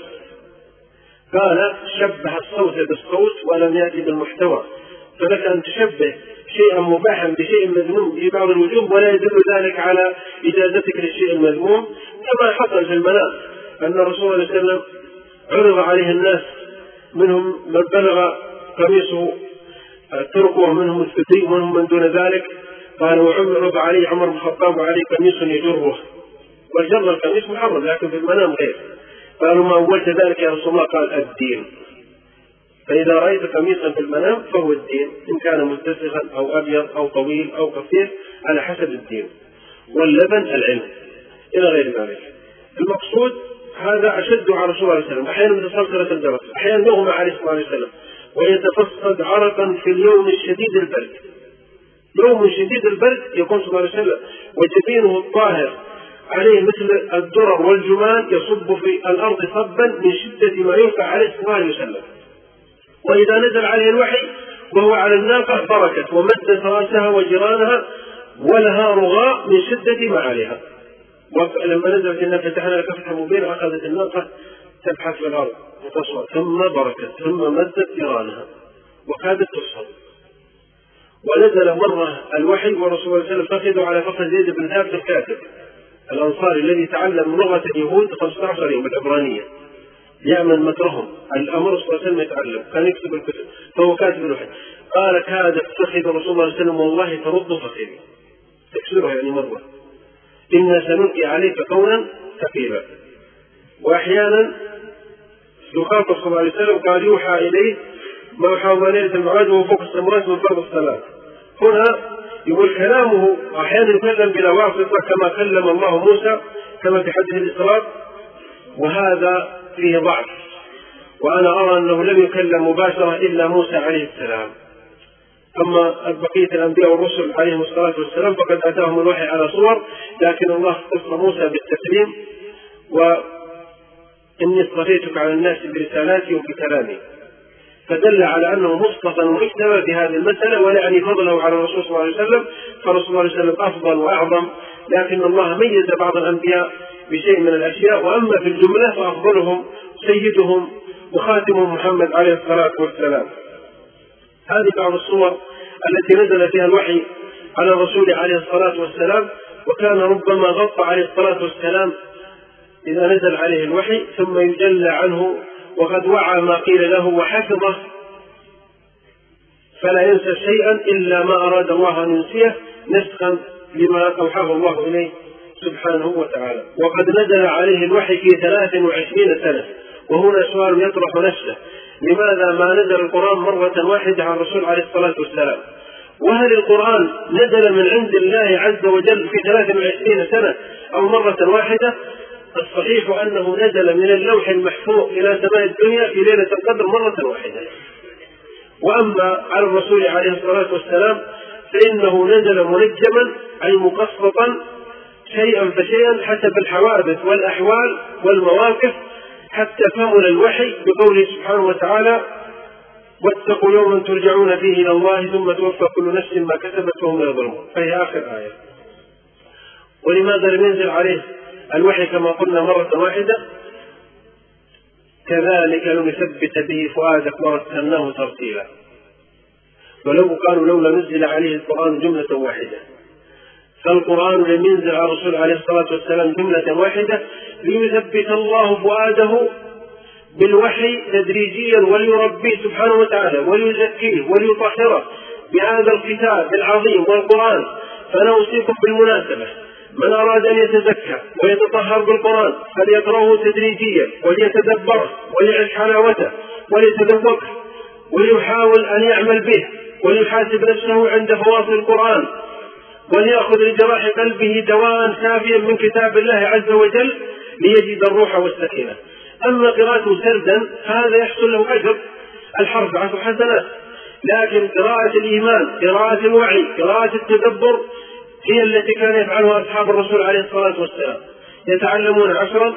قال: شبه الصوت بالصوت ولم يأتي بالمحتوى، فلك أن تشبه شيئا مباحا بشيء مذموم في بعض الوجوه ولا يدل ذلك على إجازتك للشيء المذموم، كما حصل في المنام أن الرسول صلى الله عليه وسلم عرض عليه الناس، منهم من بلغ قميصه الترك ومنهم الثدي ومنهم من دون ذلك. قال: وعرض عليه عمر بن الخطاب وعليه قميص يجره، والجر القميص محرم لكن في المنام غير. قالوا: ما أولت ذلك يا رسول الله؟ قال: الدين. فإذا رأيت قميصا في المنام فهو الدين، إن كان متسخا أو أبيض أو طويل أو قصير على حسب الدين، واللبن العلم إلى غير ذلك. المقصود هذا أشد على رسول الله عليه وسلم، أحيانا بتصلصلة الجرس، أحيانا يغمى عليه صلى الله عليه وسلم ويتفصد عرقا في اليوم الشديد البرد. يوم شديد البرد يقول صلى الله عليه وسلم وجبينه الطاهر عليه مثل الدرر والجمان يصب في الأرض صبا من شدة ما ينفع عليه صلى الله عليه وسلم. وإذا نزل عليه الوحي وهو على الناقة بركت ومدت رأسها وجيرانها ولها رغاء من شدة ما عليها. ولما نزلت إنا فتحنا لك فتحا مبينا أخذت الناقة تبحث في الأرض وتصعد ثم بركت ثم مدت جيرانها وكادت تصعد. ونزل مرة الوحي ورسول الله صلى الله عليه وسلم فخذوا على فخذ زيد بن ثابت الكاتب الأنصاري الذي تعلم لغة اليهود 15 يوم العبرانية يعمل مكرهم. الأمر صلى الله عليه وسلم يتعلم، كان يكتب الكتب فهو كاتب الوحي. قال: كادت فخذ رسول الله صلى الله عليه وسلم والله ترد فخذي، تكسرها يعني مرة، إنا سنلقي عليك قولا ثقيلا. وأحيانا يخاطب صلى الله عليه وسلم قال: يوحى إليه ما يوحى ليلة المعراج وهو فوق السماوات من فرض الصلاة. هنا يقول كلامه أحيانا يتكلم بلا واسطة كما كلم الله موسى كما في حديث الإسراء، وهذا فيه ضعف، وأنا أرى أنه لم يكلم مباشرة إلا موسى عليه السلام، أما بقية الأنبياء والرسل عليهم الصلاة والسلام فقد أتاهم الوحي على صور، لكن الله اختص موسى بالتسليم: وإني اصطفيتك على الناس برسالاتي وبكلامي. فدل على أنه مصطفى ومجتبى في هذه المسألة، ولا يعني فضله على الرسول صلى الله عليه وسلم، فالرسول صلى الله عليه وسلم أفضل وأعظم، لكن الله ميز بعض الأنبياء بشيء من الأشياء، وأما في الجملة فأفضلهم سيدهم وخاتمهم محمد عليه الصلاة والسلام. هذه بعض الصور التي نزل فيها الوحي على الرسول عليه الصلاة والسلام، وكان ربما غطى عليه الصلاة والسلام إذا نزل عليه الوحي ثم يجلى عنه وقد وعى ما قيل له وحفظه، فلا ينسى شيئا إلا ما أراد الله أن ينسيه نسخا لما أوحاه الله إليه سبحانه وتعالى. وقد نزل عليه الوحي في 23 سنة. وهنا سؤال يطرح نفسه: لماذا ما نزل القرآن مرة واحدة على الرسول عليه الصلاة والسلام؟ وهل القرآن نزل من عند الله عز وجل في 23 سنة أو مرة واحدة؟ الصحيح أنه نزل من اللوح المحفوظ إلى سماء الدنيا في ليلة القدر مرة واحدة. وأما على الرسول عليه الصلاة والسلام فإنه نزل منجما أي مقسطا شيئا فشيئا حسب الحوادث والأحوال والمواقف، حتى كمل الوحي بقوله سبحانه وتعالى: واتقوا يوما ترجعون فيه إلى الله ثم توفى كل نفس ما كسبت وهم لا يظلمون، فهي آخر آية. ولماذا لم ينزل عليه الوحي كما قلنا مرة واحدة؟ كذلك لنثبت به فؤادك ورتلناه ترتيلا. ولو قالوا لولا نزل عليه القرآن جملة واحدة، فالقرآن لم ينزل على الرسول عليه الصلاة والسلام جملة واحدة ليثبت الله فؤاده بالوحي تدريجيا، وليربيه سبحانه وتعالى وليزكيه وليطهره بهذا الكتاب العظيم والقرآن. فأنا أوصيكم بالمناسبة: من أراد أن يتزكى ويتطهر بالقرآن فليقرأه تدريجيا وليتدبره وليعيش حلاوته وليتذوقه وليحاول أن يعمل به وليحاسب نفسه عند فواصل القرآن، وليأخذ لجراح قلبه دواء شافيا من كتاب الله عز وجل ليجد الروح والسكينة. أما قراءته سردا فهذا يحصل له أجر الحرف 10 حسنات، لكن قراءة الإيمان، قراءة الوعي، قراءة التدبر هي التي كان يفعلها أصحاب الرسول عليه الصلاة والسلام. يتعلمون 10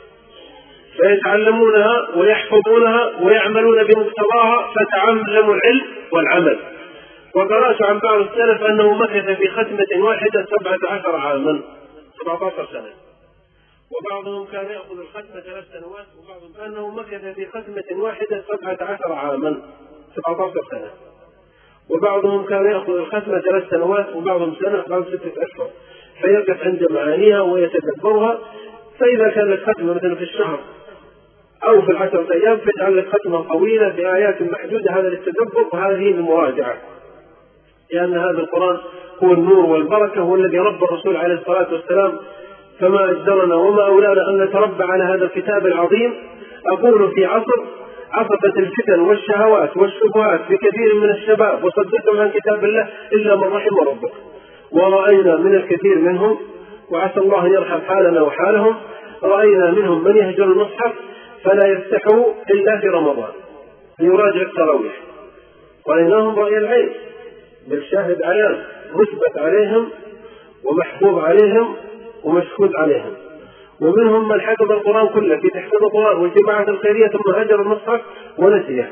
فيتعلمونها ويحفظونها ويعملون بمقتضاها، فتعلموا العلم والعمل. وقرأت عن بعض السلف أنه مكث في ختمة واحدة 17 عاما، 17 سنة. وبعضهم كان يأخذ الختمة 3 سنوات، وبعضهم أنه مكث في ختمة واحدة 17 عاما، 17 سنة. وبعضهم كان يأخذ الختمة 3 سنوات، وبعضهم سنة، بعض 6 أشهر، فيقف عند معانيها ويتدبرها. فإذا كانت ختمة مثلا في الشهر أو في 10 أيام فيجعل ختمة طويلة بآيات محدودة، هذا للتدبر وهذه المراجعة، لأن هذا القرآن هو النور والبركة، هو الذي ربى الرسول عليه الصلاة والسلام. فما أجدرنا وما أولانا أن نتربى على هذا الكتاب العظيم. أقول في عصر عصفت الفتن والشهوات والشبهات بكثير من الشباب وصدتهم عن كتاب الله إلا من رحم ربك، ورأينا من الكثير منهم، وعسى الله أن يرحم حالنا وحالهم، رأينا منهم من يهجر المصحف فلا يفتحوا إلا في رمضان ليراجع التراويح، ورأيناهم رأي العين بالشاهد عيان مثبت عليهم ومحفوظ عليهم ومشهود عليهم. ومنهم من حفظ القرآن كله في تحفيظ القرآن والجماعة الخيرية ثم هجر المصحف ونسيه،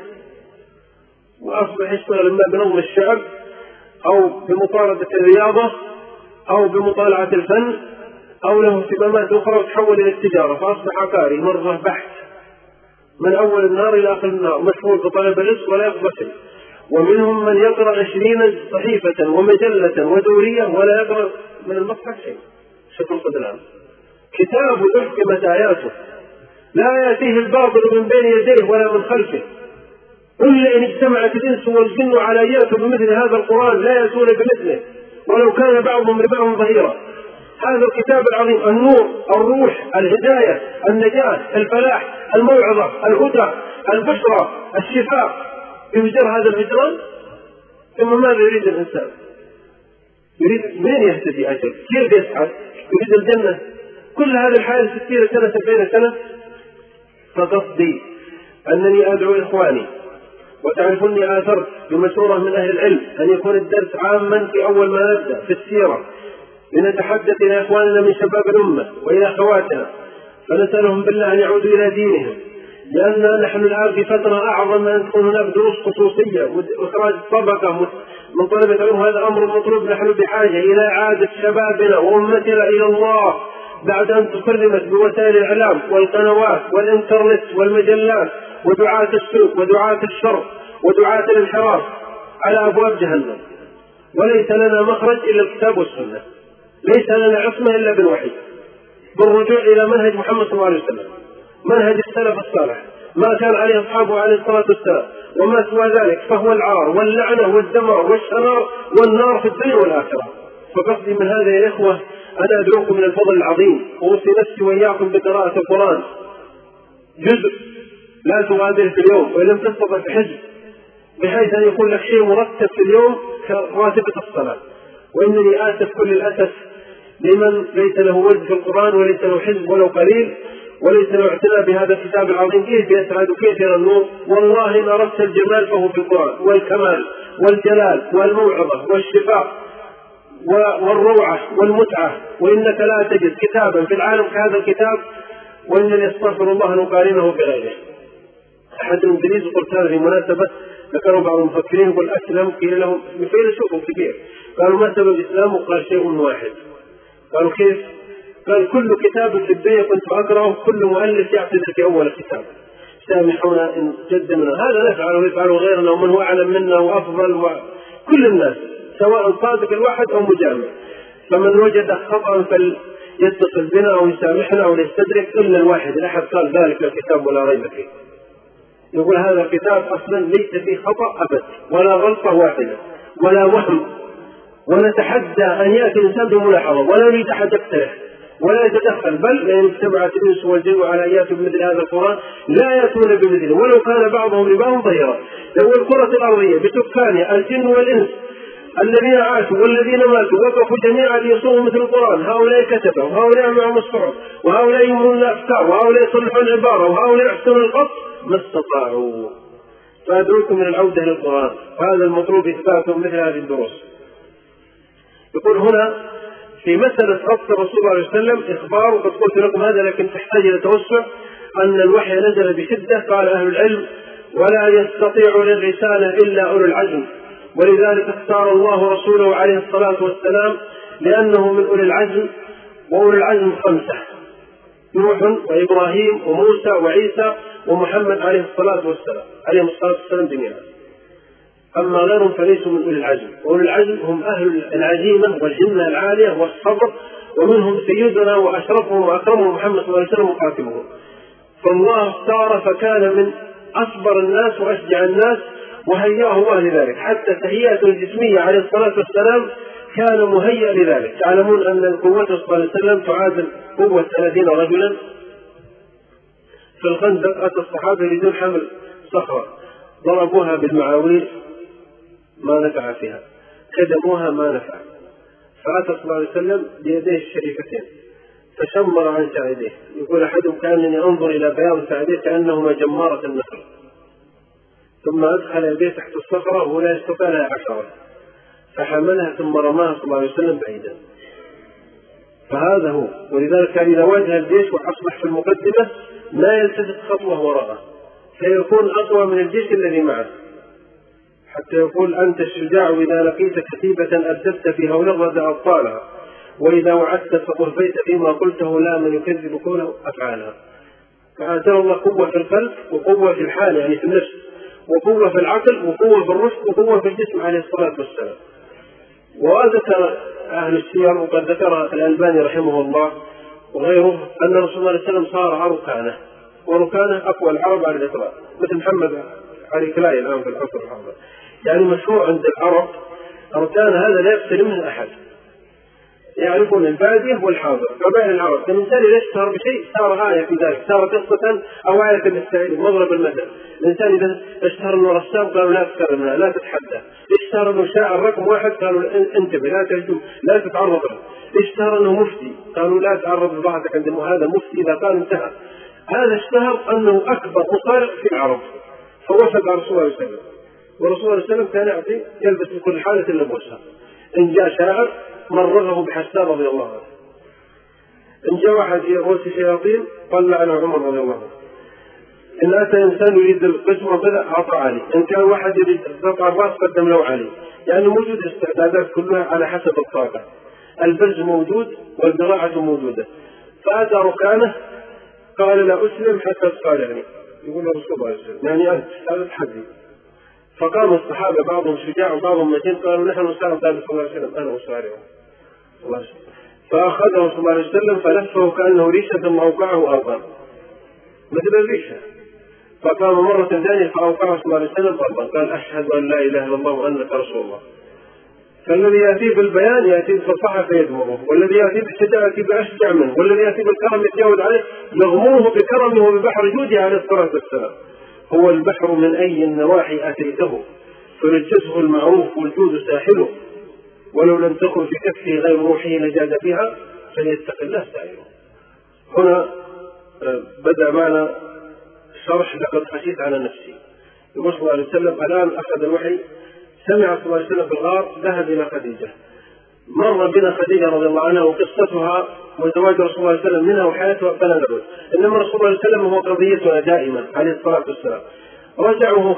وأصبح يشتغل إما بنظم الشعب أو بمطاردة الرياضة أو بمطالعة الفن أو له اهتمامات أخرى وتحول إلى التجارة، فأصبح عقاري مرة بحث من أول النار إلى آخر النار، مشغول بطلب الرزق ولا يقبل شيء. ومنهم من يقرأ 20 صحيفة ومجلة ودورية ولا يقرأ من المصحف شيء. شكرا قدران كتاب تحكمت آياته لا يأتيه الباطل من بين يديه ولا من خلفه، قل إن اجتمعت الإنس والجن على أن يأتوا بمثل هذا القرآن لا يأتون بمثله ولو كان بعضهم لبعض ظهيرا. هذا الكتاب العظيم النور، الروح، الهداية، النجاة، الفلاح، الموعظة، الهدى، البشرى، الشفاء، يهجر هذا الهجران. ثم ماذا يريد الإنسان؟ يريد من يهتدي أجل؟ كيف يسعد؟ يريد الجنة؟ كل هذه الحياة 60 سنة 70 سنة. فقصدي أنني أدعو إخواني وتعرفني آثرت بمشورة من أهل العلم أن يكون الدرس عاما في أول ما نبدأ في السيرة، لنتحدث إلى إخواننا من شباب الأمة وإلى أخواتنا فنسألهم بالله أن يعودوا إلى دينهم، لأننا نحن الآن في فترة أعظم من أن تكون هناك دروس خصوصية وإخراج طبقة من طلبة العلم. هذا أمر مطلوب. نحن بحاجة إلى إعادة شبابنا وأمتنا إلى الله بعد أن تكرمت بوسائل الإعلام والقنوات والإنترنت والمجلات ودعاة السوء ودعاة الشر ودعاة الانحراف على أبواب جهنم. وليس لنا مخرج إلا الكتاب والسنة، ليس لنا عصمة إلا بالوحي، بالرجوع إلى منهج محمد صلى الله عليه وسلم، منهج السلف الصالح، ما كان عليه أصحابه عليه الصلاة والسلام، وما سوى ذلك فهو العار واللعنة والدمار والشرار والنار في الدنيا والآخرة. فقصدي من هذا يا إخوة أنا أدعوكم من الفضل العظيم، أوصي نفسي وإياكم بقراءة القرآن جزء لا تغادر في اليوم، وإن لم تستطع في حزب، بحيث أن يكون لك شيء مرتب في اليوم كراتبة الصلاة. وإنني آسف كل الأسف لمن ليس له ورد في القرآن وليس له حزب ولو قليل وليس له اعتناء بهذا الكتاب العظيم. كيف يسعد وكيف يرى النور؟ والله إن أردت الجمال فهو في القرآن، والكمال والجلال والموعظة والشفاء والروعة والمتعة. وإنك لا تجد كتابا في العالم كهذا الكتاب، وإنني أستغفر الله أن أقارنه بغيره. أحد الإنجليز قلت هذا في مناسبة، ذكروا بعض المفكرين يقول أسلم قيل لهم فيلسوف كبير قالوا ما سبب الإسلام؟ وقال شيء واحد. قالوا كيف؟ قال كل كتاب في الدنيا كنت أقرأه كل مؤلف يعتذر في أول الكتاب، سامحونا إن جدنا هذا نفعله ويفعله غيرنا ومن هو أعلم منا وأفضل وكل الناس سواء صادق الواحد أو مجامل. فمن وجد خطأ فليتصل بنا أو يسامحنا أو يستدرك، إلا الواحد الأحد قال ذلك الكتاب ولا ريب فيه. يقول هذا الكتاب أصلا ليس فيه خطأ أبدا ولا غلطة واحدة ولا وهم، ونتحدى أن يأتي الإنسان بملاحظة ولا يريد أحد يقترح ولا يتدخل، بل لأن اجتمعت الإنس والجن على أن يأتوا بمثل هذا القرآن لا يأتون بمثله ولو كان بعضهم لبعض ظهيرا. لو الكرة الأرضية بسكانها الجن والإنس الذين عاشوا والذين ماتوا وقفوا جميعا ليصوموا مثل القرآن، هؤلاء كتبوا وهؤلاء معهم الصحف وهؤلاء يمرون الأفكار وهؤلاء يصلحون العبارة وهؤلاء يحسنون الخط ما استطاعوا. فأدعوكم من العودة للقرآن، وهذا المطلوب إثباته مثل هذه الدروس. يقول هنا في مسألة ربط الرسول صلى الله عليه وسلم إخبار، وقد قلت لكم هذا لكن تحتاج إلى توسع، أن الوحي نزل بشدة. قال أهل العلم ولا يستطيع للرسالة إلا أولو العزم، ولذلك اختار الله رسوله عليه الصلاة والسلام لأنه من أولي العزم، وأولي العزم 5: نوح وإبراهيم وموسى وعيسى ومحمد عليه الصلاة والسلام جميعا. أما غيرهم فليسوا من أولي العزم. أولي العزم هم أهل العزيمة والهمة العالية والصبر، ومنهم سيدنا وأشرفهم وأكرمهم محمد صلى الله عليه وسلم وخاتمهم. فالله اختار فكان من أصبر الناس وأشجع الناس وهيأه الله لذلك، حتى تهيئته الجسمية عليه الصلاة والسلام كان مهيئ لذلك. تعلمون أن القوة صلى الله عليه وسلم تعادل قوة 30 رجلا. في الخندق أتى الصحابة يريدون حمل صخرة، ضربوها بالمعاويل ما نفع فيها، خدموها ما نفع، فأتى صلى الله عليه وسلم بيديه الشريفتين فشمر عن ساعديه. يقول أحدهم كأنني أنظر إلى بياض ساعديه كأنهما جمارة النخل، ثم أدخل يديه تحت الصخرة وهو لا يستطيع لها عشرة، فحملها ثم رماها صلى الله عليه وسلم بعيدا. فهذا هو. ولذلك كان إذا واجه الجيش وأصبح في المقدمة لا يلتفت خطوة وراءه، فيكون أقوى من الجيش الذي معه، حتى يقول أنت الشجاع إذا لقيت كتيبة أدبت في هول الرد أبطالها، وإذا وعدت فقربيت فيما قلته لا من يكذب كونه أفعالها. فآتاه الله قوة في القلب وقوة في الحال يعني في النفس، وقوة في العقل وقوة في الرشد وقوة في الجسم عليه الصلاة والسلام. وذكر أهل السير وقد ذكر الألباني رحمه الله وغيره أن رسول الله صلى الله عليه وسلم صار عركانه، وركانه أقوى العرب على الإطلاق، مثل محمد علي كلاي الآن في العصر الحاضر، يعني مشروع عند العرب أركان هذا لا يقتل منه أحد، يعرفون البادية والحاضر. قبائل العرب كان الإنسان إذا اشتهر بشيء صار آية في ذلك، صار قصة أو آية للسائل. مضرب المثل، الإنسان إذا اشتهر أنه رسام قالوا لا تكرمنا لا تتحدى، اشتهر أنه شاعر رقم واحد قالوا انتبه لا تهجم لا تتعرض له، اشتهر أنه مفتي قالوا لا تعرض لبعضك عندما هذا مفتي إذا قال انتهى. هذا اشتهر أنه أكبر مقارئ في العرب، فوافق على رسول الله صلى الله عليه وسلم، ورسول الله صلى الله عليه وسلم كان يلبس في كل حالة إلا بوسها. إن جاء شاعر مرغه بحسان رضي الله عنه، إن جاء واحد يغوص شياطين قال على عمر رضي الله عنه، إن أتى إنسان يريد القسم وكذا أعطى علي، إن كان واحد يريد قطع الرأس قدم له علي. يعني موجود استعدادات كلها على حسب الطاقة. البرز موجود والبراعة موجودة. فأتى ركانه قال لا أسلم حتى تصارعني، يقول له رسول الله صلى الله عليه وسلم يعني هذا التحدي. فقام الصحابة بعضهم شجاع وبعضهم متين قالوا نحن نسارع صلى الله عليه وسلم، أنا أسارعه. فأخذه صلى الله عليه وسلم فلفه كأنه ريشة وأوقعه أرضا مثل الريشة. فقام مرة ثانية فأوقعه صلى الله عليه وسلم أرضا، قال أشهد أن لا إله إلا الله وأنك رسول الله. فالذي يأتي بالبيان يأتي بالفصاحة فيدمره، والذي يأتي بالشجاعة يأتي بأشجع منه، والذي يأتي بالكرم يتجاوز عليه، يغمره بكرمه وببحر جوده عليه الصلاة والسلام. هو البحر من أي النواحي أتيته، فرجته المعروف والجود ساحله، ولو لم تكن في كفه غير روحه لجاد بها، فليتق الله سائله. هنا بدأ معنا شرح لقد خشيت على نفسي. يقول صلى الله عليه وسلم الآن أخذ الوحي، سمع صلى الله عليه وسلم في الغار، ذهب إلى خديجة، مر بنا خديجة رضي الله عنها وقصتها وزواج رسول الله صلى الله عليه وسلم منها وحياتها فلا نبت. إنما رسول الله صلى الله عليه وسلم هو قضيتنا دائما عليه الصلاة والسلام. رجع وهو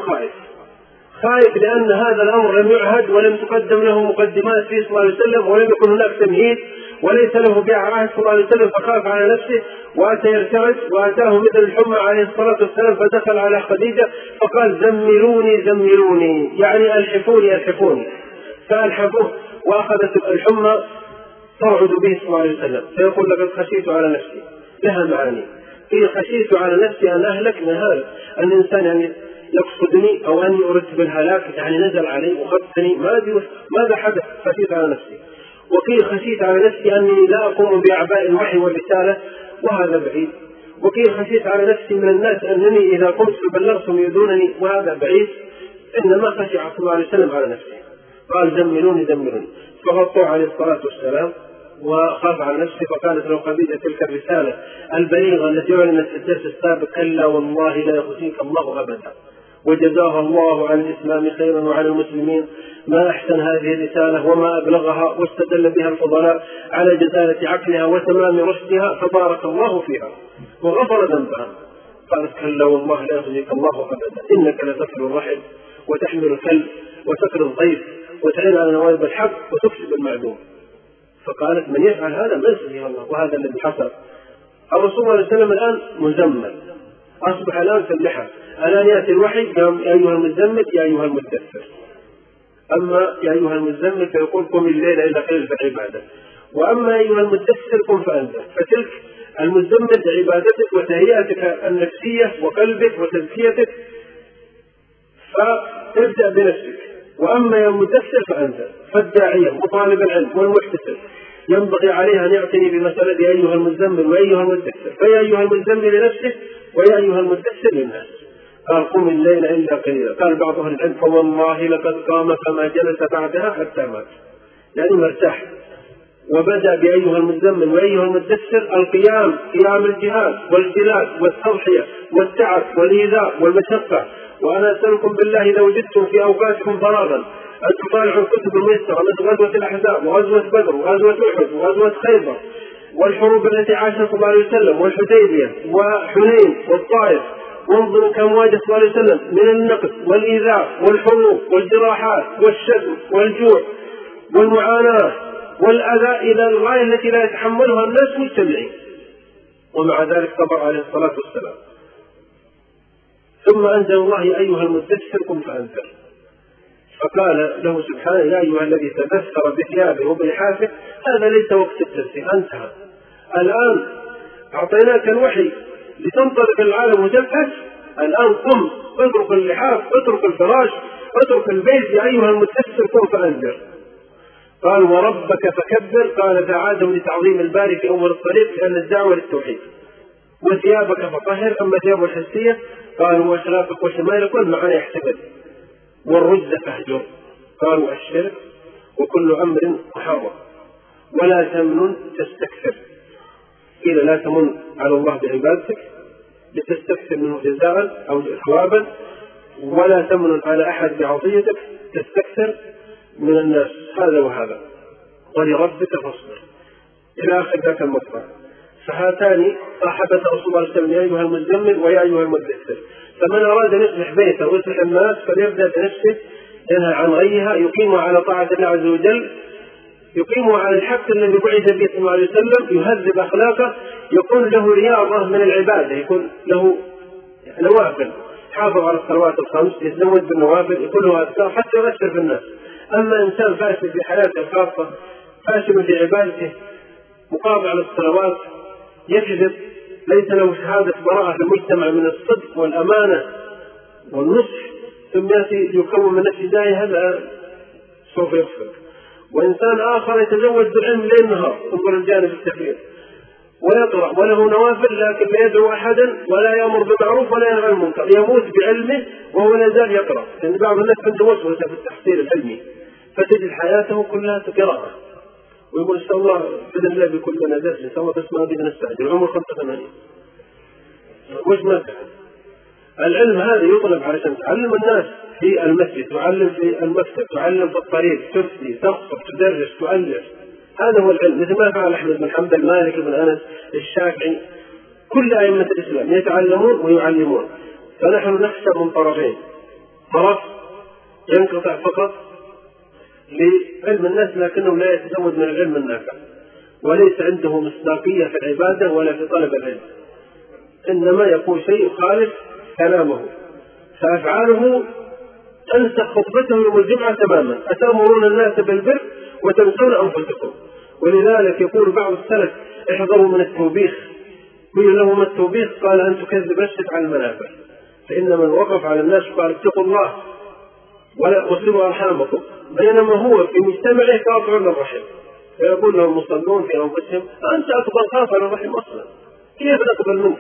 خائف لأن هذا الأمر لم يعهد ولم تقدم له مقدمات فيه صلى الله عليه وسلم، ولم يكن هناك تمهيد وليس له بيع عهد صلى الله عليه وسلم، فخاف على نفسه وأتى يرتعد وأتاه مثل الحمى عليه الصلاة والسلام، فدخل على خديجة فقال زملوني زملوني، يعني ألحفوني ألحفوني، فألحفوه وأخذت الحمى ترعد به صلى الله عليه وسلم. فيقول لقد خشيت على نفسي، لها معاني. في خشيت على نفسي أن أهلك نهار الإنسان يعني يقصدني أو أني أردت بالهلاك، يعني نزل علي وخذتني ماذا حدث، خشيت على نفسي. وقيل خشيت على نفسي أني لا أقوم بأعباء الوحي والرسالة، وهذا بعيد. وقيل خشيت على نفسي من الناس أنني إذا قمت فبلغتهم يؤذونني، وهذا بعيد. إنما خشي صلى الله عليه وسلم على نفسه، قال زملوني زملوني، فغطوا عليه الصلاة والسلام وخاف على نفسه. فقالت له خديجة تلك الرسالة البليغة التي أعلنت في الدرس السابق كلا والله لا يخزيك الله أبدا، وجزاها الله عن الإسلام خيرا وعن المسلمين ما أحسن هذه الرسالة وما أبلغها، واستدل بها الفضلاء على جزالة عقلها وتمام رشدها، فبارك الله فيها وغفر ذنبها. قالت كلا والله لا يخزيك الله أبدا، إنك لتصل الرحم وتحمل الكلب وتكر الضيف وتعين على نوائب الحق وتكسب المعدوم. فقالت من يفعل هذا ما يخزيه الله، وهذا الذي حصل. الرسول صلى الله عليه وسلم الآن مزمل، أصبح الآن في اللحى، الآن يأتي الوحي قام يا أيها المزمل يا أيها المدثر. أما يا أيها المزمل فيقول قم الليل إلا قليلا فعبادة، وأما يا أيها المدثر قم فأنذر. فتلك المزمل عبادتك وتهيئتك النفسية وقلبك وتزكيتك، فابدأ بنفسك. وأما يا المدثر فأنذر، فالداعية وطالب العلم والمحتسب ينبغي عليها أن يعتني بمسألة يا أيها المزمل وأيها المدثر، فيا أيها المزمل لنفسه ويا أيها المدثر للناس. قال قم الليل إلا قليلا. قال بعض أهل العلم فوالله لقد قام فما جلس بعدها حتى مات، يعني مرتاح. وبدأ بأيها المزمل وأيها المدثر القيام، قيام الجهاد والجلاد والتضحية والتعب والإيذاء والمشقة. وأنا أسألكم بالله إذا وجدتم في أوقاتكم فراغا أن تطالعوا الكتب الميسرة مثل غزوة الأحزاب وغزوة بدر وغزوة أحد وغزوة خيبر والحروب التي عاشها صلى الله عليه وسلم والحديبية وحنين والطائف، وانظروا كم واجه صلى الله عليه وسلم من النقد والإيذاء والحروب والجراحات والشتم والجوع والمعاناة والأذى إلى الغاية التي لا يتحملها الناس مجتمعين، ومع ذلك صبر عليه الصلاة والسلام. ثم أنزل الله يا أيها المدثر قم فأنذر، فقال له سبحانه يا أيها الذي تدثر بثيابه وبلحافه هذا ليس وقت التدثير، انتهى. الآن أعطيناك الوحي لتنطلق العالم وتبحث، الآن قم اترك اللحاف اترك الفراش اترك البيت، يا أيها المدثر قم فأنذر. قال وربك فكبر، قال فعادوا لتعظيم الباري في أول الطريق لأن الدعوة للتوحيد. وثيابك فطهر، أما ثيابه الحسية قال وأشرافك وشمالك والمعاني يحتمل. والرجز فاهجر، قالوا الشرك وكل أمر محرم. ولا تمنن تستكثر، قيل لا تمن على الله بعبادتك لتستكثر منه جزاء أو ثوابا، ولا تمنن على أحد بعطيتك تستكثر من الناس، هذا وهذا، ولربك فاصبر، إلى آخر ذاك المقطع. فهاتان صاحبة رسول الله صلى الله عليه وسلم، يا أيها المزمل ويا أيها المدثر. فمن أراد أن يصلح بيته ويصلح الناس فليبدأ بنفسه، ينهى عن غيها، يقيم على طاعة الله عز وجل، يقيم على الحق الذي بعث به صلى الله عليه وسلم، يهذب أخلاقه، يكون له رياضة من العبادة، يكون له نوافل، حافظ على الصلوات الخمس، يتزود بالنوافل، يكون له أذكار حتى يؤثر في الناس. أما إنسان فاسد في حياته الخاصة، فاسد في عبادته، مقاطع للصلوات، يكذب، ليس له شهادة براءة في المجتمع من الصدق والأمانة والنصح، ثم يأتي يكون من نفسه داعي، هذا سوف يفسد. وإنسان آخر يتزوج بالعلم ليل نهار، انظر الجانب التكليف، ويقرأ وله نوافل لكن لا يدعو أحدا ولا يأمر بالمعروف ولا ينهى عن المنكر، يموت بعلمه وهو لا زال يقرأ، لأن بعض الناس عنده وسوسة في التحصيل العلمي، فتجد حياته كلها قراءة، ويقول إن شاء الله بإذن الله بكل ما درس إن شاء الله، بس ما بدنا نستعجل، العمر 85 وش ما تعلم. العلم هذا يطلب علشان تعلم الناس في المسجد، تعلم في المكتب، تعلم في الطريق، تفتي، تخطب، تدرس، تؤلف، هذا هو العلم. مثل ما فعل أحمد بن حنبل، مالك بن أنس، الشافعي، كل أئمة الإسلام يتعلمون ويعلمون. فنحن نخشى من طرفين، طرف ينقطع فقط لعلم الناس لكنه لا يتزود من العلم النافع، وليس عنده مصداقية في العبادة ولا في طلب العلم، إنما يقول شيء يخالف كلامه، فأفعاله تنسخ خطبته يوم الجمعة تماما، أتأمرون الناس بالبر وتنسون أنفسكم. ولذلك يقول بعض السلف احذروا من التوبيخ، قيل له ما التوبيخ؟ قال أن تكذب نفسك على المنافع، فإن من وقف على الناس قال اتقوا الله ولا تصلوا أرحامكم، بينما هو في مجتمعه قاطع للرحم، فيقول له المصلون في أنفسهم أنت أكبر قاطع للرحم أصلا، كيف نقبل منك؟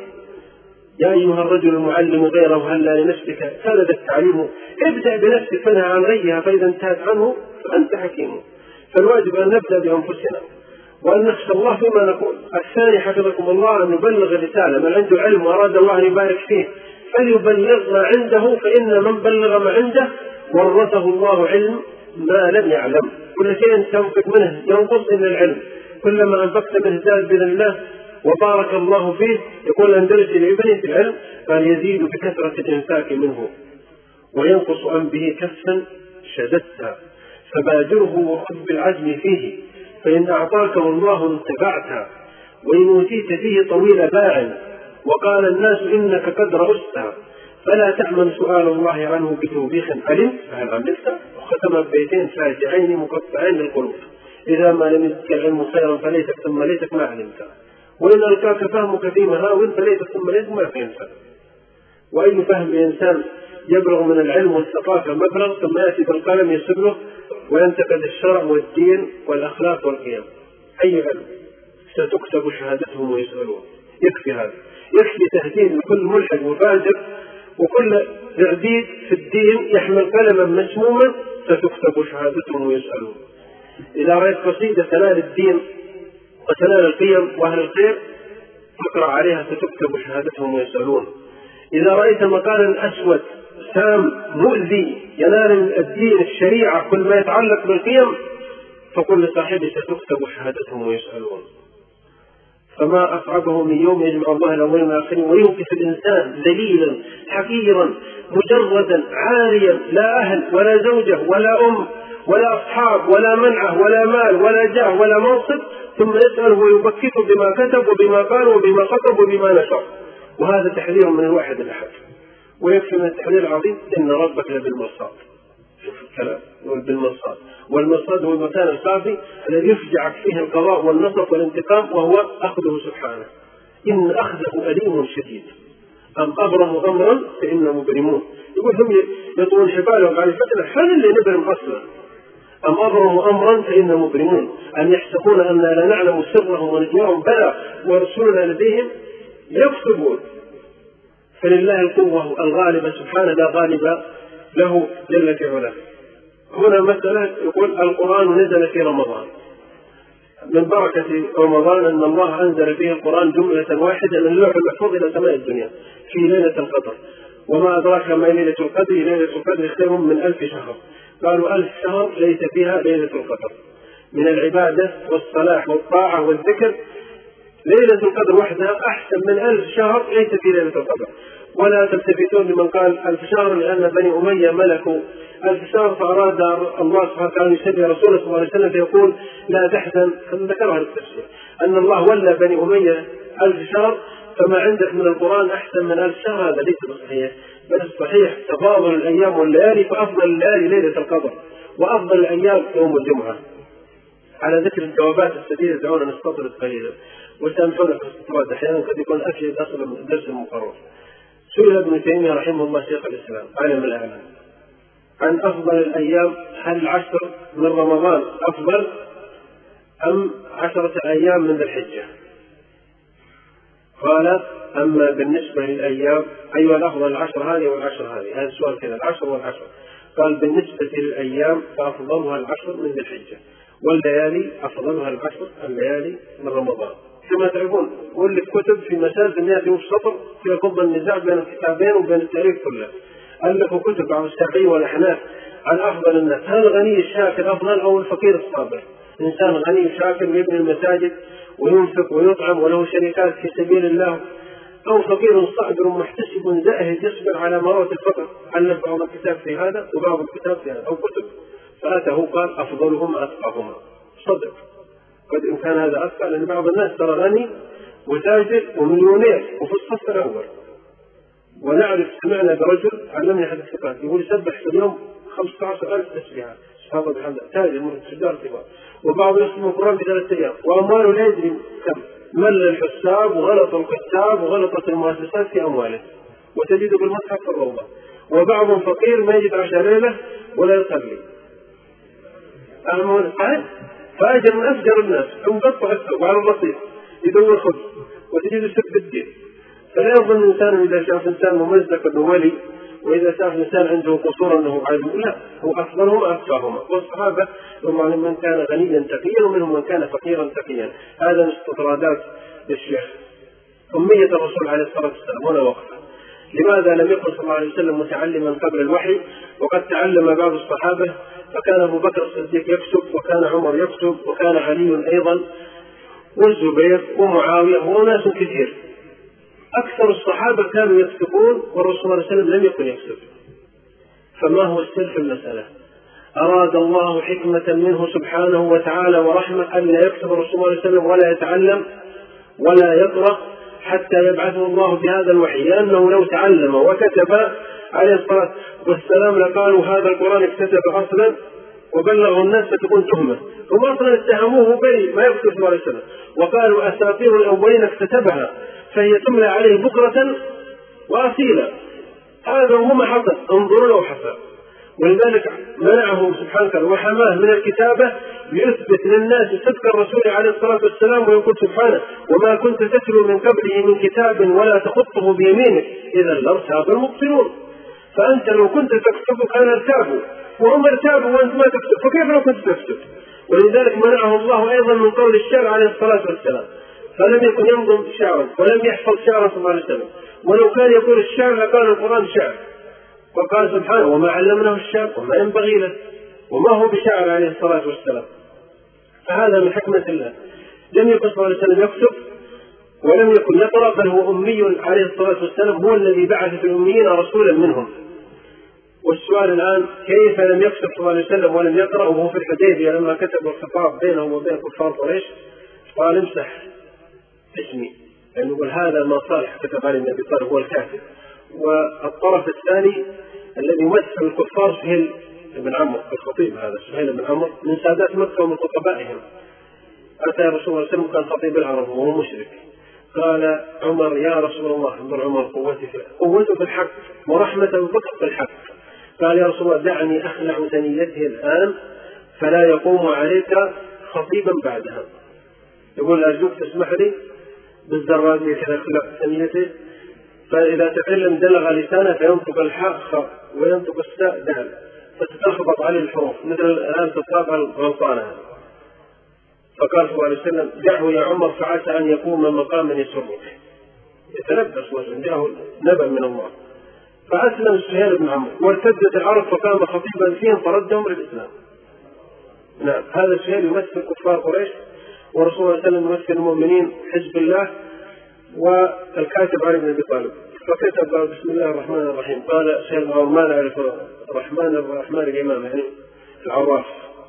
يا أيها الرجل المعلم غيره هلا لنفسك سند التعليم، ابدأ بنفسك فانهى عن غيها، فإذا انتهت عنه فأنت حكيم. فالواجب أن نبدأ بأنفسنا وأن نخشى الله فيما نقول. الثاني حفظكم الله أن نبلغ الرسالة، من عنده علم وأراد الله أن يبارك فيه فليبلغ ما عنده، فإن من بلغ ما عنده ورثه الله علم ما لم يعلم. كل شيء تنفق منه ينقص إلا العلم، كلما أنفقت منه زاد بإذن الله وبارك الله فيه. يقول أندلس لابنه في العلم قال يزيد بكثرة الإنفاق منه وينقص أن به كفا شددت، فبادره وخذ بالعزم فيه، فإن أعطاكه الله انتفعت، وإن أوتيت فيه طويل باع، وقال الناس إنك قد رأست، فلا تعمل سؤال الله عنه بتوبيخ علم فهل عملت. وختم ببيتين فاجعين مقطعين للقلوب، إذا ما لم يجدك العلم خيرا فليتك ثم ليتك ما علمت، وإن ألقاك فهمك في مهاون فليتك ثم ليتك ما فهمت. وأي فهم إنسان يبلغ من العلم والثقافة مبلغ ثم يأتي بالقلم يسره وينتقد الشرع والدين والأخلاق والقيم، أي علم ستكتب شهادتهم ويسألون. يكفي هذا، يكفي تهديد لكل ملحد وفاجر وكل تعديد في الدين يحمل قلما مسموما ستكتب شهادتهم ويسألون. إذا رأيت قصيدة تنال الدين وتنال القيم وأهل الخير فاقرأ عليها ستكتب شهادتهم ويسألون. إذا رأيت مقالا أسود سام مؤذي ينال الدين الشريعة كل ما يتعلق بالقيم فقل لصاحبه ستكتب شهادتهم ويسألون. فما أصعبه من يوم يجمع الله الأولين والآخرين ويوقف الإنسان ذليلا حقيرا مجردا عاريا، لا أهل ولا زوجة ولا أم ولا أصحاب ولا منعه ولا مال ولا جاه ولا منصب، ثم يسأله ويبكته بما كتب وبما قال وبما خطب وبما نشر. وهذا تحذير من الواحد الأحد. ويكفي من التحذير العظيم إن ربك لبالمرصاد. شوف الكلام بالمرصاد، والمرصاد هو المكان الخافي الذي يفجعك فيه القضاء والنصر والانتقام، وهو أخذه سبحانه. إن أخذه أليم شديد، أم أبرموا أمرا فإن مبرمون. يقول هم يطلون حبالهم على الفتنة، هذا اللي نبرم أصلا. أم أبرموا أمرا فإن مبرمون، أم يحسبون أننا لا نعلم سرهم ونجواهم، بلى ورسولنا لديهم يكتبون. فلله القوة الغالبة سبحانه لا غالب له جل في علاه. هنا مثلا يقول القرآن نزل في رمضان، من بركة رمضان أن الله أنزل فيه القرآن جملة واحدة من اللوح المحفوظ إلى سماء الدنيا في ليلة القدر. وما أدراك ما ليلة القدر؟ ليلة القدر خير من 1000 شهر. قالوا 1000 شهر ليس فيها ليلة القدر من العبادة والصلاح والطاعة والذكر. ليلة القدر وحدها أحسن من 1000 شهر ليس في ليلة القدر. ولا تلتفتون لمن قال 1000 شهر لأن بني أمية ملكوا 1000 شهر، فأراد الله سبحانه وتعالى يسمي رسوله صلى الله عليه وسلم فيقول لا تحزن، ذكرها التفسير أن الله ولى بني أمية 1000 شهر، فما عندك من القرآن أحسن من 1000 شهر هذا ليس بصحيح. بل الصحيح تفاضل الأيام والليالي، فأفضل الليالي ليلة القدر وأفضل الأيام يوم الجمعة. على ذكر الجوابات السديدة دعونا نستطرد قليلا وسامحونا في الاستطراد، أحيانا قد يكون أفيد أصلا من الدرس المقرر. سئل ابن تيمية رحمه الله شيخ الإسلام عالم الأعلام عن أفضل الأيام، هل العشر من رمضان أفضل أم 10 أيام من ذي الحجة؟ قال أما بالنسبة للأيام أيها الأفضل العشر هذه والعشر هذه، هذا السؤال كذا العشر والعشر. قال بالنسبة للأيام فأفضلها العشر من ذي الحجة، والليالي أفضلها العشر الليالي من رمضان. كما تعرفون واللي كتب في مسائل 100 سطر في فضل النزاع بين الكتابين وبين التاريخ كله. ألفوا كتب عن الشافعي والأحناف عن أفضل الناس، هل الغني الشاكر أفضل أو الفقير الصابر؟ إنسان غني شاكر يبني المساجد وينفق ويطعم وله شركات في سبيل الله، أو فقير صابر محتسب زاهد يصبر على مرات الفقر. ألف بعض الكتاب في هذا وبعض الكتاب في هذا أو كتب، فأتاه قال أفضلهم أتقاهما. صدق قد إن كان هذا أتقى، لأن بعض الناس ترى غني وتاجر ومليونير وفي الصف الأول. ونعرف سمعنا برجل علمني أحد الثقات يقول يسبح في اليوم 15,000 تسبيحة سبحان الله بحمده، تاجر من تجار كبار، وبعض يسمع القرآن في 3 أيام وأمواله لا يدري كم. مل الحساب وغلط الكتاب وغلطت المؤسسات في أمواله، وتجده بالمصحف في الروضة. وبعضهم فقير ما يجد 10 ليلة ولا يصلي. فأجر من أفجر الناس مقطع الثوب على الرصيف يدور خبز وتجد سب الدين. فلا يظن الإنسان إذا شاف إنسان ممزق أنه ولي، وإذا شاف إنسان عنده قصور أنه عالم. لا، هو أفضلهم أتقاهما. والصحابة منهم من كان غنيا تقيا ومنهم من كان فقيرا تقيا. هذا من استطرادات للشيخ. أمية الرسول عليه الصلاة والسلام هنا وقفة. لماذا لم يكن صلى الله عليه وسلم متعلما قبل الوحي وقد تعلم بعض الصحابة؟ فكان أبو بكر الصديق يكتب، وكان عمر يكتب، وكان علي أيضا، والزبير ومعاوية وناس كثير. أكثر الصحابة كانوا يكتبون والرسول صلى الله عليه وسلم لم يكن يكتب. فما هو السر في المسألة؟ أراد الله حكمة منه سبحانه وتعالى ورحمة أن لا يكتب الرسول صلى الله عليه وسلم ولا يتعلم ولا يقرأ حتى يبعثه الله بهذا الوحي، لأنه لو تعلم وكتب عليه الصلاة والسلام لقالوا هذا القرآن اكتتب أصلا وبلغوا الناس فتكون تهمة. هم أصلا اتهموه بريء ما يكتب صلى الله عليه وسلم، وقالوا أساطير الأولين اكتتبها فهي تملى عليه بكرة وأصيلا. هذا هو ما حصل، انظروا له حصل. ولذلك منعه سبحانه وحماه من الكتابة ليثبت للناس صدق الرسول عليه الصلاة والسلام، ويقول سبحانه وما كنت تتلو من قبله من كتاب ولا تخطه بيمينك إذا لارتاب المبطلون. فأنت لو كنت تكتب كان ارتابوا، وهم ارتابوا وأنت ما تكتب، فكيف لو كنت تكتب؟ ولذلك منعه الله أيضا من قول الشعر عليه الصلاة والسلام، فلم يكن ينظم شعرا ولم يحفظ شعرا صلى الله عليه وسلم، ولو كان يقول الشعر لكان القرآن شعر. وقال سبحانه وما علمناه الشعر وما ينبغي له، وما هو بشعر عليه الصلاة والسلام. فهذا من حكمة الله. لم يكن صلى الله عليه وسلم يكتب ولم يكن يقرأ، بل هو أمي عليه الصلاة والسلام، هو الذي بعث في الأميين رسولا منهم. والسؤال الآن كيف لم يكتب صلى الله عليه وسلم ولم يقرأ وهو في الحديبية لما كتب الخطاب بينه وبين كفار قريش قال امسح اسمي، يعني يقول هذا ما صالح كتب عليه النبي صالح هو الكاتب. والطرف الثاني الذي يمثل الكفار سهيل بن عمرو الخطيب، هذا سهيل بن عمرو من سادات مكة ومن خطبائهم. أتى رسول الله صلى الله عليه وسلم كان خطيب العرب وهو مشرك، قال عمر يا رسول الله، انظر عمر قوته في الحق ورحمة بكر في الحق، قال يا رسول الله دعني أخلع ثنيته الآن فلا يقوم عليك خطيبا بعدها. يقول أرجوك تسمح لي بالزرادية كذا أخلع ثنيته، فإذا تكلم دلغ لسانه فينطق الحاء خاء وينطق الساء دال فتتلخبط عليه الحروف مثل الآن تطابق الغلطانة. فقال صلى الله عليه وسلم دعه يا عمر فعسى أن يقوم مقاما يسرك. يتلبس وجهه، جاءه نبأ من الله. فأسلم سهيل بن عمرو وارتدت العرب فقام خطيبا فيهم فردهم للإسلام. نعم، هذا سهيل يمثل كفار قريش، ورسول الله صلى الله عليه وسلم يمثل المؤمنين حزب الله، والكاتب علي بن أبي طالب. فكتب بسم الله الرحمن الرحيم. قال سهيل بن عمرو: ما نعرف الرحمن الإمام يعني العراف.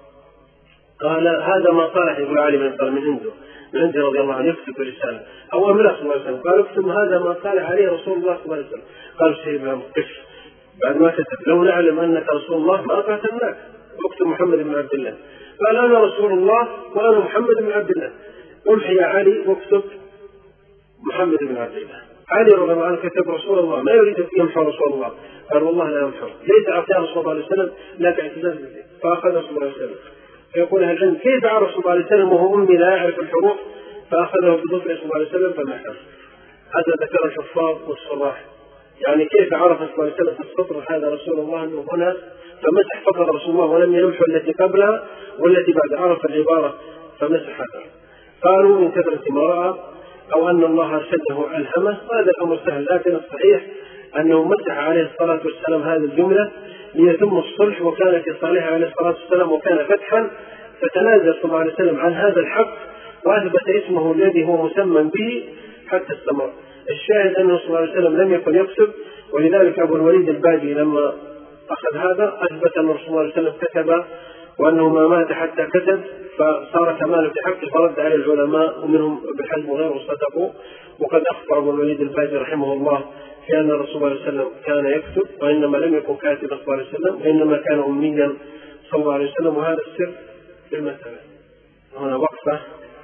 قال: هذا ما صالح يقول علي بن أبي طالب من عنده رضي الله عنه، يكتب رسالة أو أمر صلى الله عليه وسلم. قال: اكتب هذا ما صالح عليه رسول الله صلى الله عليه وسلم. قال سهيل بن عمرو: قف بعد ما كتب: لو نعلم أنك رسول الله ما قاتلناك، اكتب محمد بن عبد الله. قال: أنا رسول الله وأنا محمد بن عبد الله. امحي يا علي واكتب محمد بن عبد الله. علي رضي الله عنه كتب رسول الله، ما يريد أن يمحى رسول الله. قال: والله لا يمحى، ليس أعطاه صلى الله عليه وسلم لك اعتزاز به. فأخذ صلى الله عليه وسلم. فيقول أهل العلم: كيف عرف صلى الله عليه وسلم وهو أمي لا يعرف الحروف؟ فأخذه بضفر صلى الله عليه وسلم فمحى. هذا ذكر الحفاظ والصلاح، يعني كيف عرف صلى الله عليه وسلم في السطر هذا رسول الله أنه هنا، فمسح فقط رسول الله ولم يمحو التي قبلها والتي بعد، عرف العبارة فمسح هذا. قالوا من كثرة ما رأى أو أن الله أرشده ألهمه، هذا الأمر سهل، لكن الصحيح أنه مسح عليه الصلاة والسلام هذه الجملة ليتم الصلح، وكان في صالحه عليه الصلاة والسلام وكان فتحا، فتنازل صلى الله عليه وسلم عن هذا الحق وأثبت اسمه الذي هو مسمى به حتى استمر. الشاهد أنه صلى الله عليه وسلم لم يكن يكتب، ولذلك أبو الوليد الباجي لما أخذ هذا أثبت أن رسول الله صلى الله عليه وسلم كتب وأنه ما مات حتى كتب، فصار كماله في حقه، فرد على العلماء ومنهم ابن حزم وغيره صدقوا. وقد أخطأ أبو الوليد الباجي رحمه الله في أن الرسول صلى الله عليه وسلم كان يكتب، وإنما لم يكن كاتبا صلى الله عليه وسلم، وإنما كان أميا صلى الله عليه وسلم، وهذا السر في المسألة. هنا وقفة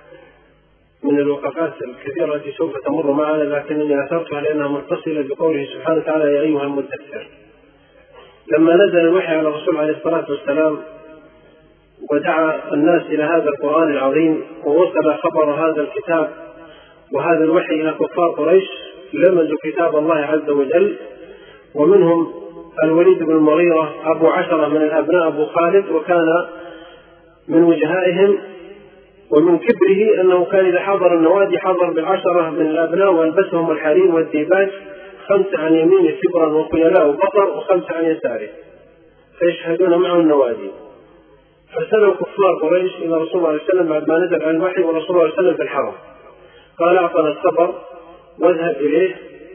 من الوقفات الكثيرة التي سوف تمر معنا، لكنني أثرتها لأنها متصلة بقوله سبحانه وتعالى: يا أيها المدثر. لما نزل الوحي على الرسول عليه الصلاة والسلام ودعا الناس إلى هذا القرآن العظيم، ووصل خبر هذا الكتاب وهذا الوحي إلى كفار قريش، لمزوا كتاب الله عز وجل، ومنهم الوليد بن المغيرة أبو عشرة من الأبناء أبو خالد، وكان من وجهائهم ومن كبره أنه كان إذا حضر النوادي حضر بالعشرة من الأبناء وألبسهم الحرير والديباج، 5 عن يمينه كبرا وخيلاء وبطر، و5 عن يساره، فيشهدون معه النوادي. فسألوا كفار قريش إلى رسول الله عليه وسلم بعد ما نزل عن الوحي ورسول الله عليه وسلم في الحرم، قال: أعطنا الخبر واذهب إليه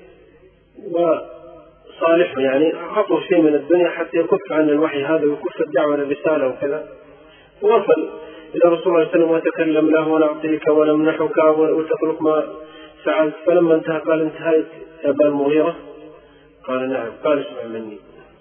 وصالحه، يعني أعطوا شيء من الدنيا حتى يكف عن الوحي هذا ويكف الدعوة للرسالة وكذا. ووصل إلى رسول الله عليه وسلم وتكلم له: ونعطيك ونمنحك وتترك ما سألت. فلما انتهى قال: انتهيت يا أبا المغيرة؟ قال: نعم. قال: اسمع مني.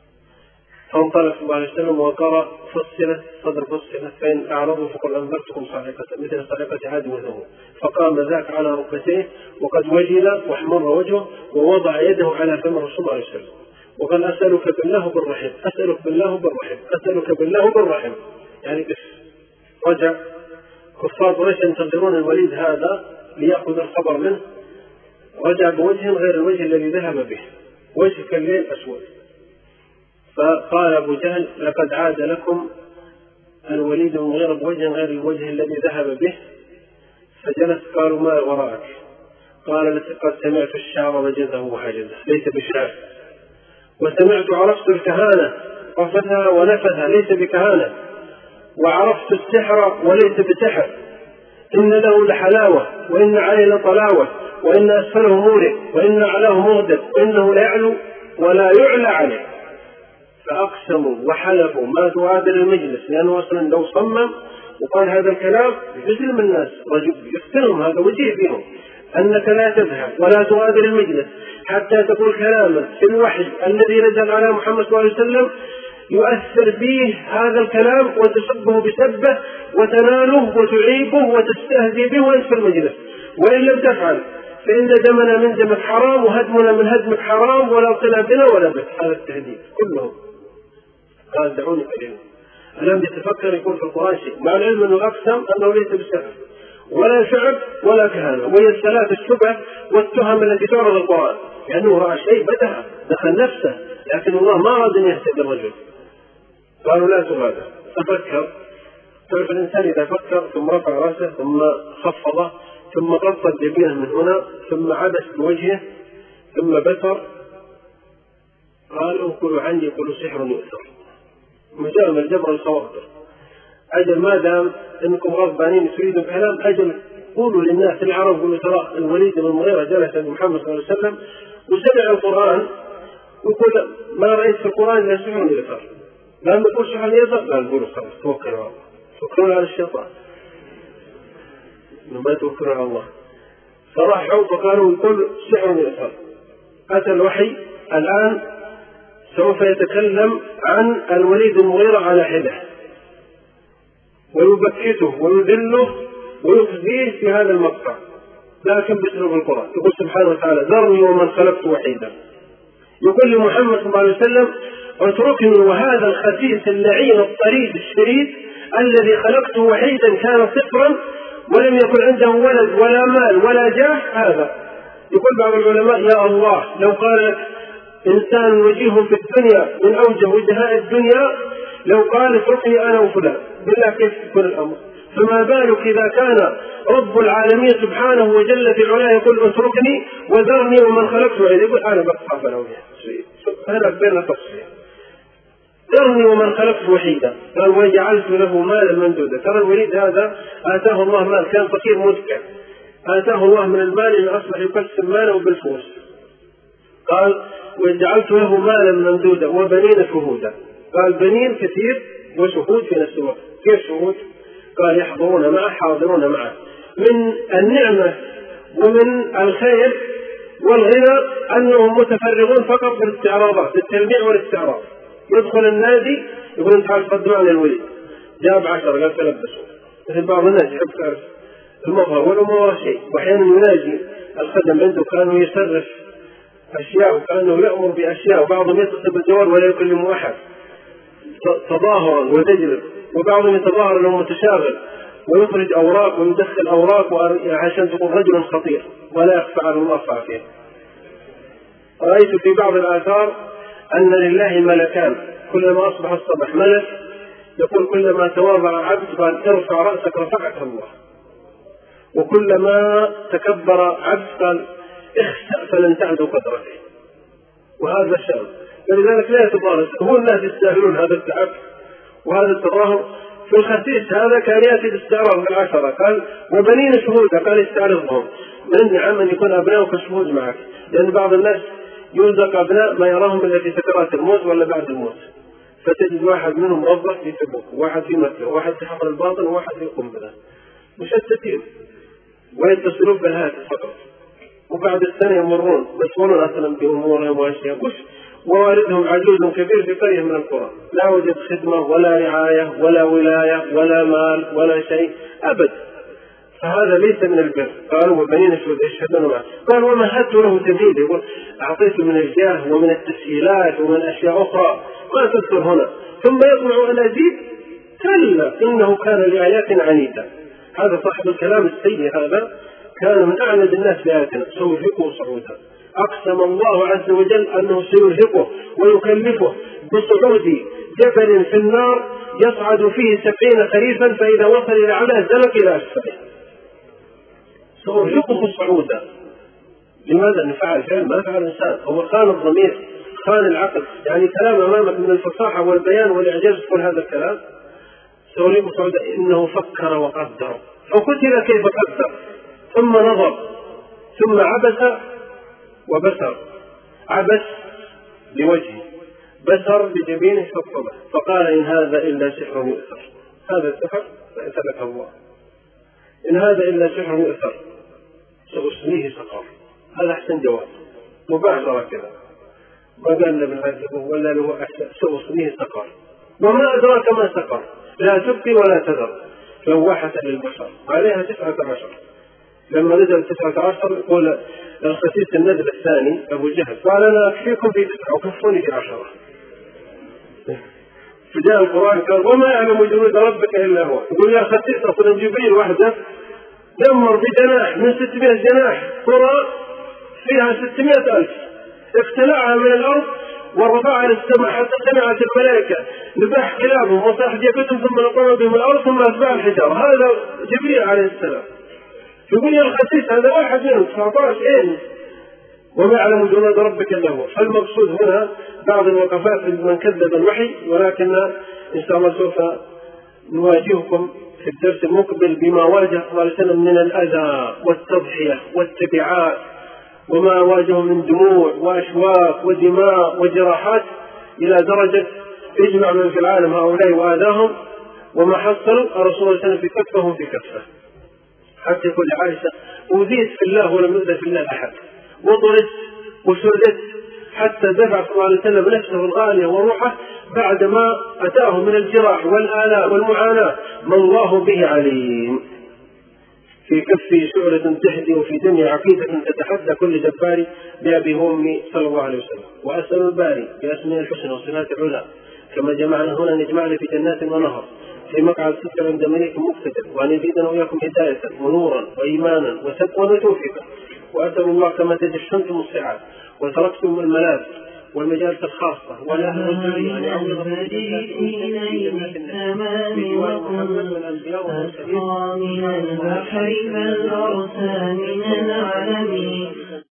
فانطلق صلى الله عليه وسلم وقرأ: فصلت صدر فصلت فإن أعرضوا فقل أنذرتكم صاعقة مثل صاعقة عاد وثمود. فقام ذاك على ركبتيه وقد وجل واحمر وجهه، ووضع يده على فم رسول الله عليه وسلم وقال: أسألك بالله بالرحم، أسألك بالله بالرحم، أسألك بالله بالرحم. يعني بس رجع كفار قريش ينتظرون الوليد هذا ليأخذ الخبر منه، رجع بوجه غير الوجه الذي ذهب به، وجه كالليل أسود. فقال أبو جهل: لقد عاد لكم الوليد من غير بوجه غير الوجه الذي ذهب به. فجلس. قالوا: ما وراءك؟ قال: قد سمعت الشعر وجزه وحجزه، ليس بشعر، وسمعت عرفت الكهانة رفتها ونفثها، ليس بكهانة، وعرفت السحر وليس بسحر، إن له لحلاوة وإن عليه لطلاوة، وإن أسفله مورد وإن أعلاه مغدد، وإنه لا يعلو ولا يعلى عليه. فأقسموا وحلفوا ما تغادر المجلس، لأنه أصلا لو صمم وقال هذا الكلام يسلم الناس، رجل يفتنهم، هذا وجيه فيهم، أنك لا تذهب ولا تغادر المجلس حتى تقول كلاما في الوحي الذي نزل على محمد صلى الله عليه وسلم يؤثر فيه هذا الكلام، وتسبه بسبه وتناله وتعيبه وتستهزي به وانت في المجلس، وإن لم تفعل فإن دمنا من دمك حرام وهدمنا من هدمك حرام، ولا صلة بنا ولا بك. هذا التهديد كلهم. قال: دعوني قليلا. ألم يتفكر يكون في القرآن شيء، مع العلم أنه أقسم أنه ليس بسحر ولا شعب ولا كهانة، وهي الثلاث الشبه والتهم التي تعرض القرآن، لأنه رأى شيء بدها دخل نفسه، لكن الله ما أراد أن يهتدي الرجل. قالوا: لا تغادر. تفكر. تعرف الإنسان إذا فكر ثم رفع رأسه ثم خفضه ثم غطى جبينه من هنا ثم عبس بوجهه ثم بسر، قال انقلوا عني يقولوا سحر يؤثر، مجامل جبر الخواطر. أجل ما دام أنكم غضبانين تريدوا كلام، أجل قولوا للناس العرب، قولوا ترى الوليد بن المغيرة جلس عند محمد صلى الله عليه وسلم وسمع القرآن ويقول ما رأيت في القرآن إلا سحر يؤثر. لا نقول سحر يؤثر، لا نقول خلاص توكلوا على الله، توكلوا على الشيطان، ما توكلوا على الله. فراحوا فقالوا يقول سحر يؤثر. أتى الوحي الآن سوف يتكلم عن الوليد بن المغيرة على حدة ويبكته ويذله ويخزيه في هذا المقطع، لكن باسلوب القرآن. يقول سبحانه وتعالى ذرني ومن خلقت وحيدا. يقول لمحمد صلى الله عليه وسلم اتركني وهذا الخسيس اللعين الطريد الشريد الذي خلقته وحيدا كان صفرا ولم يكن عنده ولد ولا مال ولا جاه. هذا يقول بعض العلماء يا الله لو قال إنسان وجيه في الدنيا من أوجه وجهاء الدنيا لو قال اتركني أنا وفلان، بالله كيف يكون الأمر؟ فما بالك إذا كان رب العالمين سبحانه وجل في علاه يقول اتركني وذرني ومن خلقت وحيدا. يقول أنا بقطع فلو هذا بين تصفية ذرني ومن خلقت وحيدا. قال وجعلت له مالا ممدودا. ترى الوليد هذا آتاه الله مال، كان فقير مدكع، آتاه الله من المال إن أصبح يقسم ماله بالفلوس. قال وجعلت له مالا ممدودا وبنين شهودا. قال بنين كثير وشهود في نفس الوقت. كيف شهود؟ قال يحضرون معه حاضرون معه. من النعمة ومن الخير والغنى أنهم متفرغون فقط بالاستعراضات، التلميع والاستعراض. يدخل النادي يقول انت عايز تقدم على الوليد، جاب 10 قال تلبسوا. مثل بعض الناس يحب تعرف المظهر ولا ما ورا شيء، واحيانا يناجي الخدم عنده كانوا يصرف أشياء وكانه يأمر بأشياء، وبعضهم يتصل بالجوال ولا يكلم أحد تظاهرا وتجرب، وبعضهم يتظاهر انه متشاغل ويخرج أوراق ويدخل أوراق عشان تكون رجل خطير ولا يخفى على الله فيه. رأيت في بعض الآثار أن لله ملكان، كلما أصبح الصباح ملك يقول كلما تواضع عبد قال ارفع رأسك رفعك الله، وكلما تكبر عبد قال اخسأ فلن تعدو قدرك. وهذا الشأن، فلذلك لا يتضارس. هو الناس يستاهلون هذا التعب وهذا التظاهر. في الخسيس هذا كان يأتي باستعراض بالعشرة، قال وبنين شهودا، قال يستعرضهم. من النعم أن يكون أبناؤك شهود معك، لأن بعض الناس يرزق أبناء ما يراهم إلا في سكرات الموت ولا بعد الموت، فتجد واحد منهم موظف في تبوك، واحد في مكة، واحد في حفر الباطن، وواحد في قنبلة، مشتتين ويتصلون بالهاتف فقط. وبعد السنة يمرون مسؤولون أصلا بأمورهم وأشياء، ووالدهم عجوز كبير في قرية من القرى، لا وجد خدمة ولا رعاية ولا ولاية ولا مال ولا شيء أبد. فهذا ليس من البر. قالوا وبنين يشهدون معه. قال ومهدت له تمهيد، يقول أعطيته من الجاه ومن التسهيلات ومن أشياء أخرى ما تذكر هنا، ثم يطمع أن أزيد، كلا إنه كان لآيات عنيدة. هذا صاحب الكلام السيء، هذا كان من أعند الناس بآياتنا، سيرهقه صعودا. أقسم الله عز وجل أنه سيرهقه ويكلفه بصعود جبل في النار يصعد فيه 70 خريفا، فإذا وصل إلى أعلاه زلق إلى أسفله. سيرهقه صعودا. لماذا نفعل فعل ما فعل الإنسان؟ هو خان الضمير، خان العقل. يعني كلام أمامك من الفصاحة والبيان والإعجاز كل هذا الكلام. سيرهقه صعودا إنه فكر وقدر فقتل كيف قدر، ثم نظر، ثم عبس وبسر. عبس بوجهه، بسر بجبينه فاطمه، فقال إن هذا إلا سحر يؤثر. هذا السحر فأثبت الله. إن هذا إلا سحر يؤثر سأسميه سقر. هذا أحسن جواب مباشرة كذا، ما قال له بالعجب ولا له أحسن، سأسميه سقر. وما أدراك ما سقر، لا تبقي ولا تذر، لواحة للبشر، عليها 19. لما نزل 19 يقول الخسيس النزل الثاني أبو جهل قال أنا أكفيكم في 9 وكفوني في 10. فجاء القرآن قال وما يعلم جنود ربك إلا هو. يقول يا خسيس أصلا جبريل وحده دمر بجناح من 600 جناح قرى فيها 600,000، اقتلعها من الأرض ورفعها للسماء حتى سمعت الملائكة نباح كلابهم وصاح جبتهم ثم نقوم بهم الأرض ثم أتباع الحجارة. هذا جبريل عليه السلام. يقول يا الخسيس هذا واحد منهم 19 إيه، وما يعلم جنود ربك إلا هو. فالمقصود هنا بعض الوقفات من كذب الوحي، ولكن إن شاء الله سوف نواجهكم في الدرس المقبل بما واجه صلى الله عليه وسلم من الأذى والتضحية والتبعات، وما واجهه من دموع وأشواك ودماء وجراحات، إلى درجة يجمع من في العالم هؤلاء وآذاهم، وما حصلوا الرسول صلى الله عليه وسلم في كفهم في كفه، حتى يقول عائشة: أوذيت في الله ولم يؤذى في الله أحد، وضرت وشردت، حتى دفع صلى الله عليه وسلم نفسه الغالية وروحه بعدما أتاه من الجراح والآلاء والمعاناة ما الله به عليم. في كفه شعلة تهدي، وفي دنيا عقيدة تتحدى كل جبار بأبي وأمي صلى الله عليه وسلم. وأسأل الباري بأسماء الحسنى وصفات العلى كما جمعنا هنا نجمعنا في جنات ونهر في مقعد صدق عند مليك مقتدر، وأن يزيدنا وإياكم هداية ونورا وإيمانا وتقوى وتوفيقا. وأسأل الله كما تجشمتم الساعات وتركتم الملاذ والمجالس الخاصة والأهل والذرية أن يعوض محمد والأنبياء والمرسلين من البحر بل أرسل من العالمين.